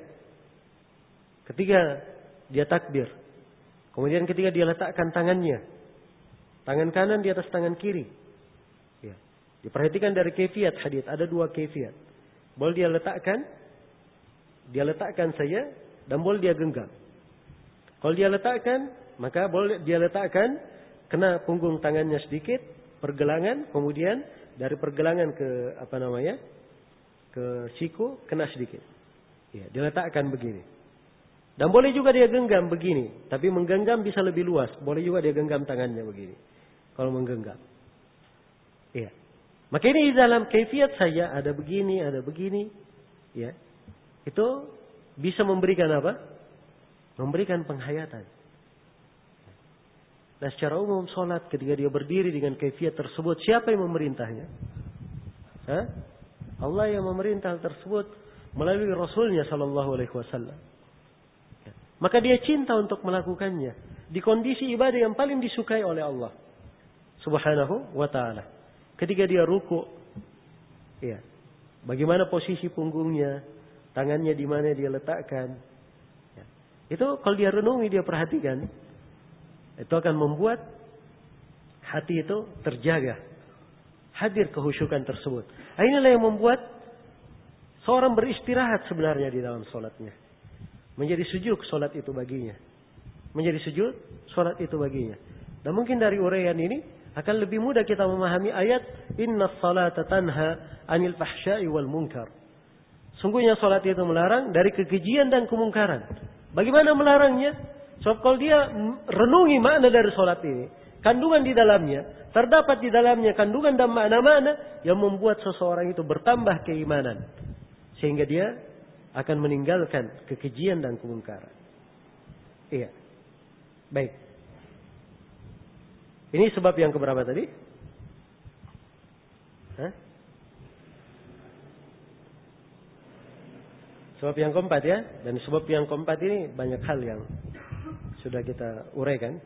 Ketika dia takbir, kemudian ketika dia letakkan tangannya, tangan kanan di atas tangan kiri, ya, Diperhatikan dari kaifiat hadits, ada dua kaifiat. Boleh dia letakkan, dia letakkan saja, dan boleh dia genggam. Kalau dia letakkan, maka boleh dia letakkan kena punggung tangannya sedikit, pergelangan, kemudian dari pergelangan ke apa namanya, ke siku kena sedikit. Ya, diletakkan begini. Dan boleh juga dia genggam begini, tapi menggenggam bisa lebih luas. Boleh juga dia genggam tangannya begini. Kalau menggenggam. Iya. Maka ini di dalam kaifiat saja ada begini, ada begini, ya. Itu bisa memberikan apa? Memberikan penghayatan. Nah, secara umum salat ketika dia berdiri dengan kaifiat tersebut, siapa yang memerintahnya? Hah? Allah yang memerintah hal tersebut melalui Rasulnya Sallallahu Alaihi Wasallam. Maka dia cinta untuk melakukannya di kondisi ibadah yang paling disukai oleh Allah Subhanahu wa Ta'ala. Ketika dia ruku, ya, bagaimana posisi punggungnya, tangannya di mana dia letakkan, ya. Itu kalau dia renungi, dia perhatikan, itu akan membuat hati itu terjaga, hadir kehusyukan tersebut. Nah, inilah yang membuat seorang beristirahat sebenarnya di dalam sholatnya. Menjadi sujud sholat itu baginya. Menjadi sujud sholat itu baginya. Dan mungkin dari uraian ini akan lebih mudah kita memahami ayat Inna salata tanha anil fahsya'i wal munkar. Sungguhnya sholat itu melarang dari kekejian dan kemungkaran. Bagaimana melarangnya? Sebab kalau dia renungi makna dari sholat ini, kandungan di dalamnya, terdapat di dalamnya kandungan dan makna-makna yang membuat seseorang itu bertambah keimanan. Sehingga dia akan meninggalkan kekejian dan kemungkaran. Iya. Baik. Ini sebab yang keberapa tadi? Hah? Sebab yang keempat ya. Dan sebab yang keempat ini banyak hal yang sudah kita uraikan.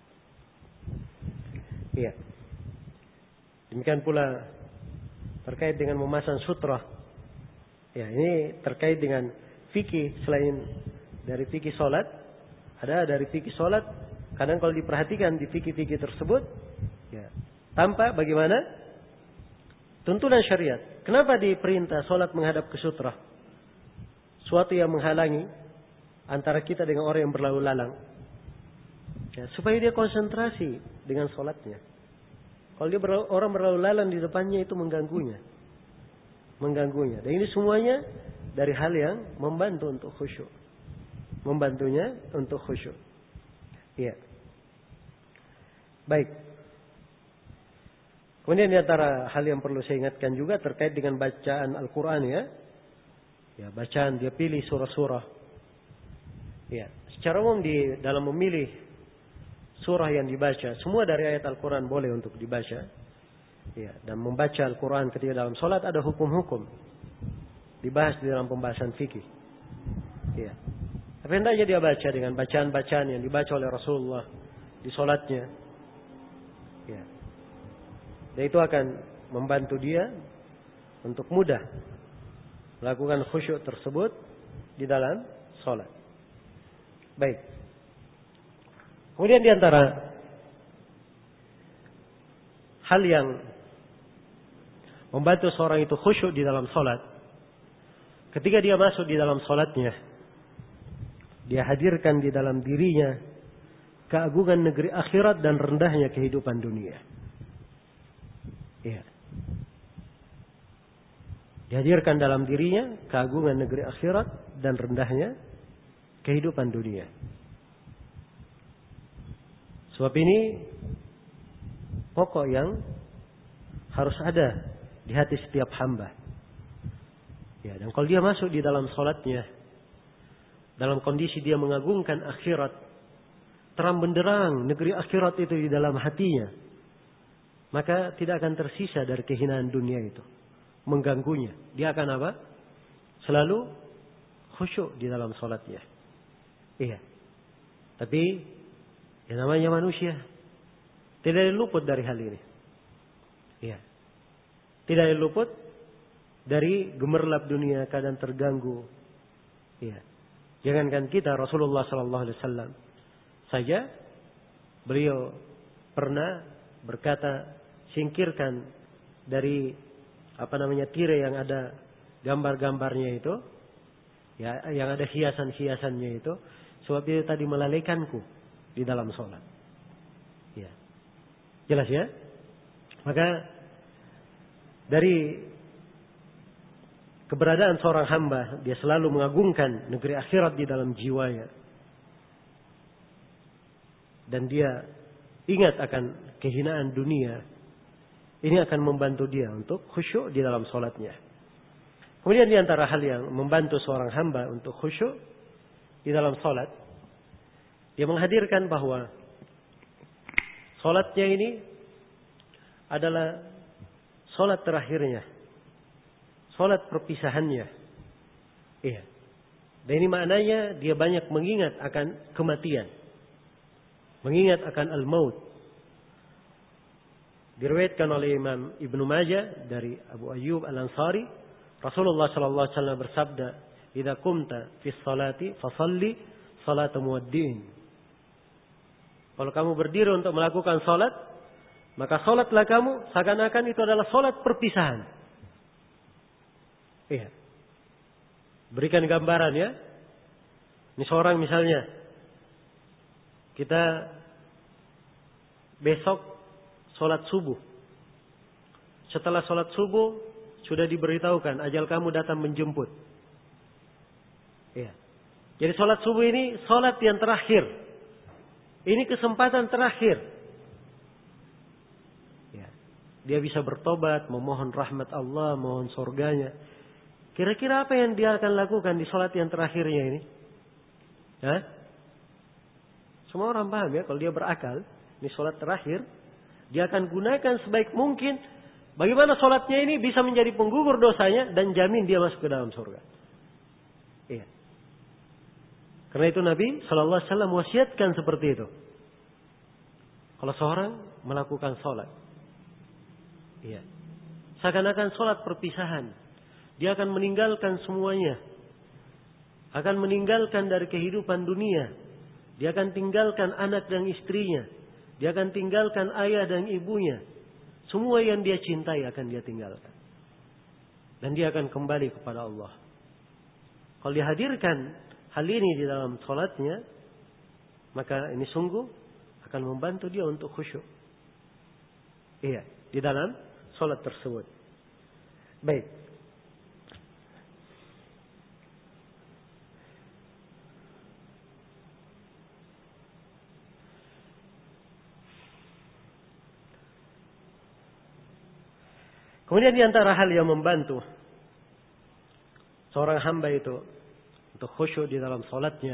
Iya. Demikian pula terkait dengan memasang sutra. Ya, ini terkait dengan fikih selain dari fikih solat. Ada dari fikih solat. Kadang kalau diperhatikan di fikih-fikih tersebut, ya, tampak bagaimana tuntunan syariat. Kenapa diperintah solat menghadap ke sutra? Suatu yang menghalangi antara kita dengan orang yang berlalu lalang. Ya, supaya dia konsentrasi dengan solatnya. Kalau dia berlalu, orang berlalu lalang di depannya itu mengganggunya. Mengganggunya. Dan ini semuanya dari hal yang membantu untuk khusyuk. Membantunya untuk khusyuk. Iya. Baik. Kemudian di antara hal yang perlu saya ingatkan juga terkait dengan bacaan Al-Quran ya. Ya, bacaan dia pilih surah-surah. Ya, secara umum di dalam memilih surah yang dibaca, semua dari ayat Al-Quran boleh untuk dibaca. Ya, dan membaca Al-Quran ketika dalam sholat ada hukum-hukum. Dibahas di dalam pembahasan fikih. Ya. Tapi hendaknya dia baca dengan bacaan-bacaan yang dibaca oleh Rasulullah di sholatnya. Ya. Dan itu akan membantu dia untuk mudah melakukan khusyuk tersebut di dalam sholat. Baik. Kemudian di antara hal yang membantu seorang itu khusyuk di dalam sholat, ketika dia masuk di dalam sholatnya, dia hadirkan di dalam dirinya keagungan negeri akhirat dan rendahnya kehidupan dunia. Ya. Dihadirkan dalam dirinya keagungan negeri akhirat dan rendahnya kehidupan dunia. Sebab ini pokok yang harus ada di hati setiap hamba. Ya, dan kalau dia masuk di dalam sholatnya, dalam kondisi dia mengagungkan akhirat, terang benderang negeri akhirat itu di dalam hatinya, maka tidak akan tersisa dari kehinaan dunia itu mengganggunya. Dia akan apa? Selalu khusyuk di dalam sholatnya. Iya. Tapi yang namanya manusia tidak luput dari hal ini. Iya. Tidak luput dari gemerlap dunia, keadaan terganggu. Iya. Jangankan kita, Rasulullah Sallallahu Alaihi Wasallam saja beliau pernah berkata, singkirkan dari apa namanya tirai yang ada gambar-gambarnya itu, ya, yang ada hiasan-hiasannya itu, sebab itu tadi melalaikanku di dalam sholat. Ya, jelas ya. Maka dari keberadaan seorang hamba, dia selalu mengagungkan negeri akhirat di dalam jiwanya. Dan dia ingat akan kehinaan dunia. Ini akan membantu dia untuk khusyuk di dalam sholatnya. Kemudian di antara hal yang membantu seorang hamba untuk khusyuk di dalam sholat, dia menghadirkan bahwa sholatnya ini adalah sholat terakhirnya. Sholat perpisahannya. Iya. Dan ini maknanya dia banyak mengingat akan kematian. Mengingat akan al-maut. Diriwayatkan oleh Imam Ibnu Majah dari Abu Ayyub Al-Ansari, Rasulullah sallallahu alaihi wasallam bersabda, "Idza qumta fi sholati fashalli salat muwaddi'in." Kalau kamu berdiri untuk melakukan salat, maka salatlah kamu seakan-akan itu adalah salat perpisahan. Iya. Berikan gambaran ya. Ini seorang misalnya, kita besok sholat subuh. Setelah sholat subuh, sudah diberitahukan ajal kamu datang menjemput. Iya. Jadi sholat subuh ini sholat yang terakhir. Ini kesempatan terakhir. Ya. Dia bisa bertobat, memohon rahmat Allah, mohon surganya. Kira-kira apa yang dia akan lakukan di sholat yang terakhirnya ini? Hah? Semua orang paham ya, kalau dia berakal, ini sholat terakhir, dia akan gunakan sebaik mungkin bagaimana sholatnya ini bisa menjadi penggugur dosanya dan jamin dia masuk ke dalam surga. Iya. Karena itu Nabi Shallallahu Alaihi Wasallam wasiatkan seperti itu. Kalau seorang melakukan sholat, iya, seakan-akan sholat perpisahan, dia akan meninggalkan semuanya, akan meninggalkan dari kehidupan dunia, dia akan tinggalkan anak dan istrinya. Dia akan tinggalkan ayah dan ibunya. Semua yang dia cintai akan dia tinggalkan. Dan dia akan kembali kepada Allah. Kalau dihadirkan hal ini di dalam sholatnya, maka ini sungguh akan membantu dia untuk khusyuk. Iya, di dalam sholat tersebut. Baik. Kemudian di antara hal yang membantu seorang hamba itu untuk khusyuk di dalam salatnya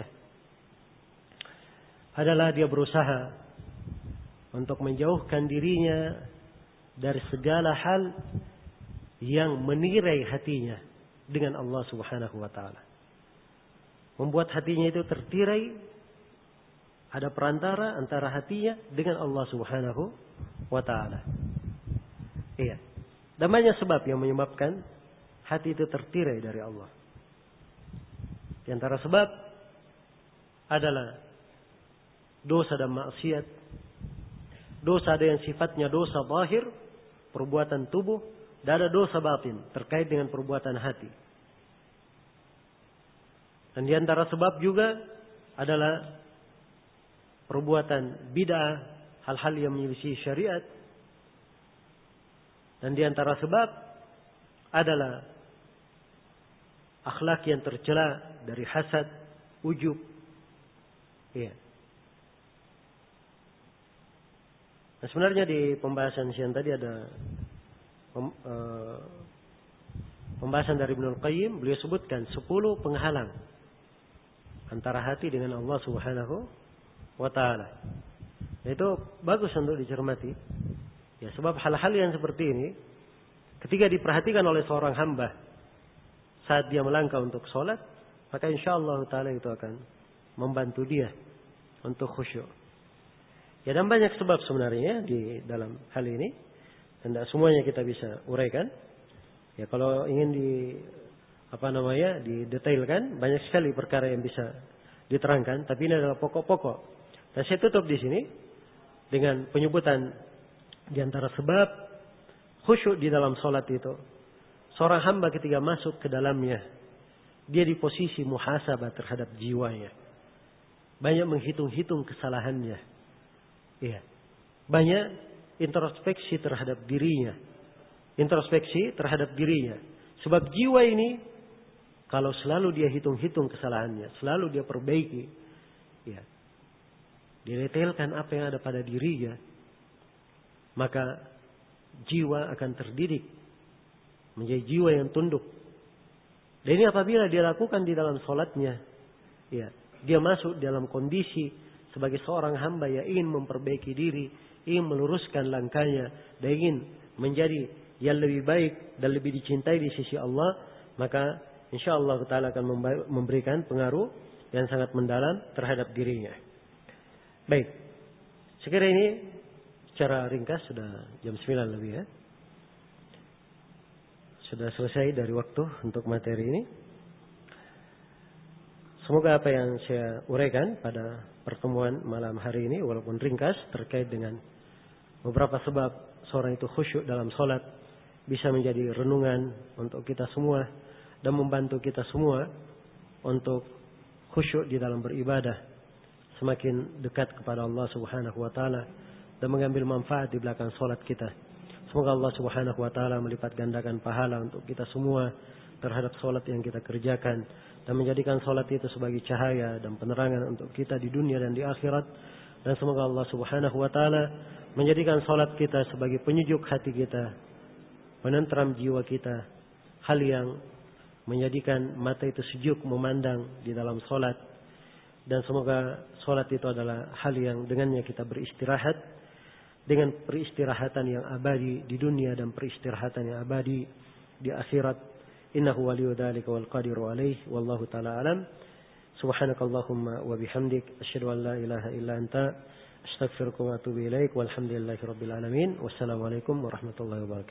adalah dia berusaha untuk menjauhkan dirinya dari segala hal yang menirai hatinya dengan Allah Subhanahu wa taala. Membuat hatinya itu tertirai, ada perantara antara hatinya dengan Allah Subhanahu wa taala. Iya. Dan banyak sebab yang menyebabkan hati itu tertirai dari Allah. Di antara sebab adalah dosa dan maksiat. Dosa ada yang sifatnya dosa zahir, perbuatan tubuh, dan ada dosa batin terkait dengan perbuatan hati. Dan di antara sebab juga adalah perbuatan bid'ah, hal-hal yang menyelisih syariat. Dan di antara sebab adalah akhlak yang tercela dari hasad, ujub. Iya. Nah, sebenarnya di pembahasan siang tadi ada pem, uh, pembahasan dari Ibnu Qayyim, beliau sebutkan sepuluh penghalang antara hati dengan Allah Subhanahu wa taala. Itu bagus untuk dicermati. Ya, sebab hal-hal yang seperti ini ketika diperhatikan oleh seorang hamba saat dia melangkah untuk sholat, maka insyaallah taala itu akan membantu dia untuk khusyuk. Ya, dan banyak sebab sebenarnya di dalam hal ini. Dan tidak semuanya kita bisa uraikan. Ya, kalau ingin di apa namanya didetailkan, banyak sekali perkara yang bisa diterangkan. Tapi ini adalah pokok-pokok. Dan saya tutup di sini dengan penyebutan di antara sebab khusyuk di dalam sholat itu, seorang hamba ketika masuk ke dalamnya, dia di posisi muhasabah terhadap jiwanya. Banyak menghitung-hitung kesalahannya. Iya. Banyak introspeksi terhadap dirinya. Introspeksi terhadap dirinya. Sebab jiwa ini, kalau selalu dia hitung-hitung kesalahannya, selalu dia perbaiki, ya, diretelkan apa yang ada pada dirinya, maka jiwa akan terdidik menjadi jiwa yang tunduk. Dan ini apabila dia lakukan di dalam sholatnya, ya, dia masuk dalam kondisi sebagai seorang hamba yang ingin memperbaiki diri, ingin meluruskan langkahnya, dan ingin menjadi yang lebih baik dan lebih dicintai di sisi Allah, maka insyaallah Ta'ala akan memberikan pengaruh yang sangat mendalam terhadap dirinya. Baik, sekiranya ini secara ringkas sudah jam sembilan lebih ya. Sudah selesai dari waktu untuk materi ini. Semoga apa yang saya uraikan pada pertemuan malam hari ini, walaupun ringkas terkait dengan beberapa sebab seorang itu khusyuk dalam sholat, bisa menjadi renungan untuk kita semua dan membantu kita semua untuk khusyuk di dalam beribadah, semakin dekat kepada Allah Subhanahu wa taala dan mengambil manfaat di belakang sholat kita. Semoga Allah Subhanahu wa taala melipat gandakan pahala untuk kita semua terhadap sholat yang kita kerjakan, dan menjadikan sholat itu sebagai cahaya dan penerangan untuk kita di dunia dan di akhirat. Dan semoga Allah Subhanahu wa taala menjadikan sholat kita sebagai penyejuk hati kita, penentram jiwa kita, hal yang menjadikan mata itu sejuk memandang di dalam sholat. Dan semoga sholat itu adalah hal yang dengannya kita beristirahat, dengan peristirahatan yang abadi di dunia dan peristirahatan yang abadi di akhirat. Innahu waliyu dzalika wal qadiru alaih, wallahu taala alam. Subhanakallahumma wa bihamdik, asyhadu an la ilaha illa anta, astaghfiruka wa atubu ilaik, walhamdulillahi rabbil alamin. Wassalamualaikum warahmatullahi wabarakatuh.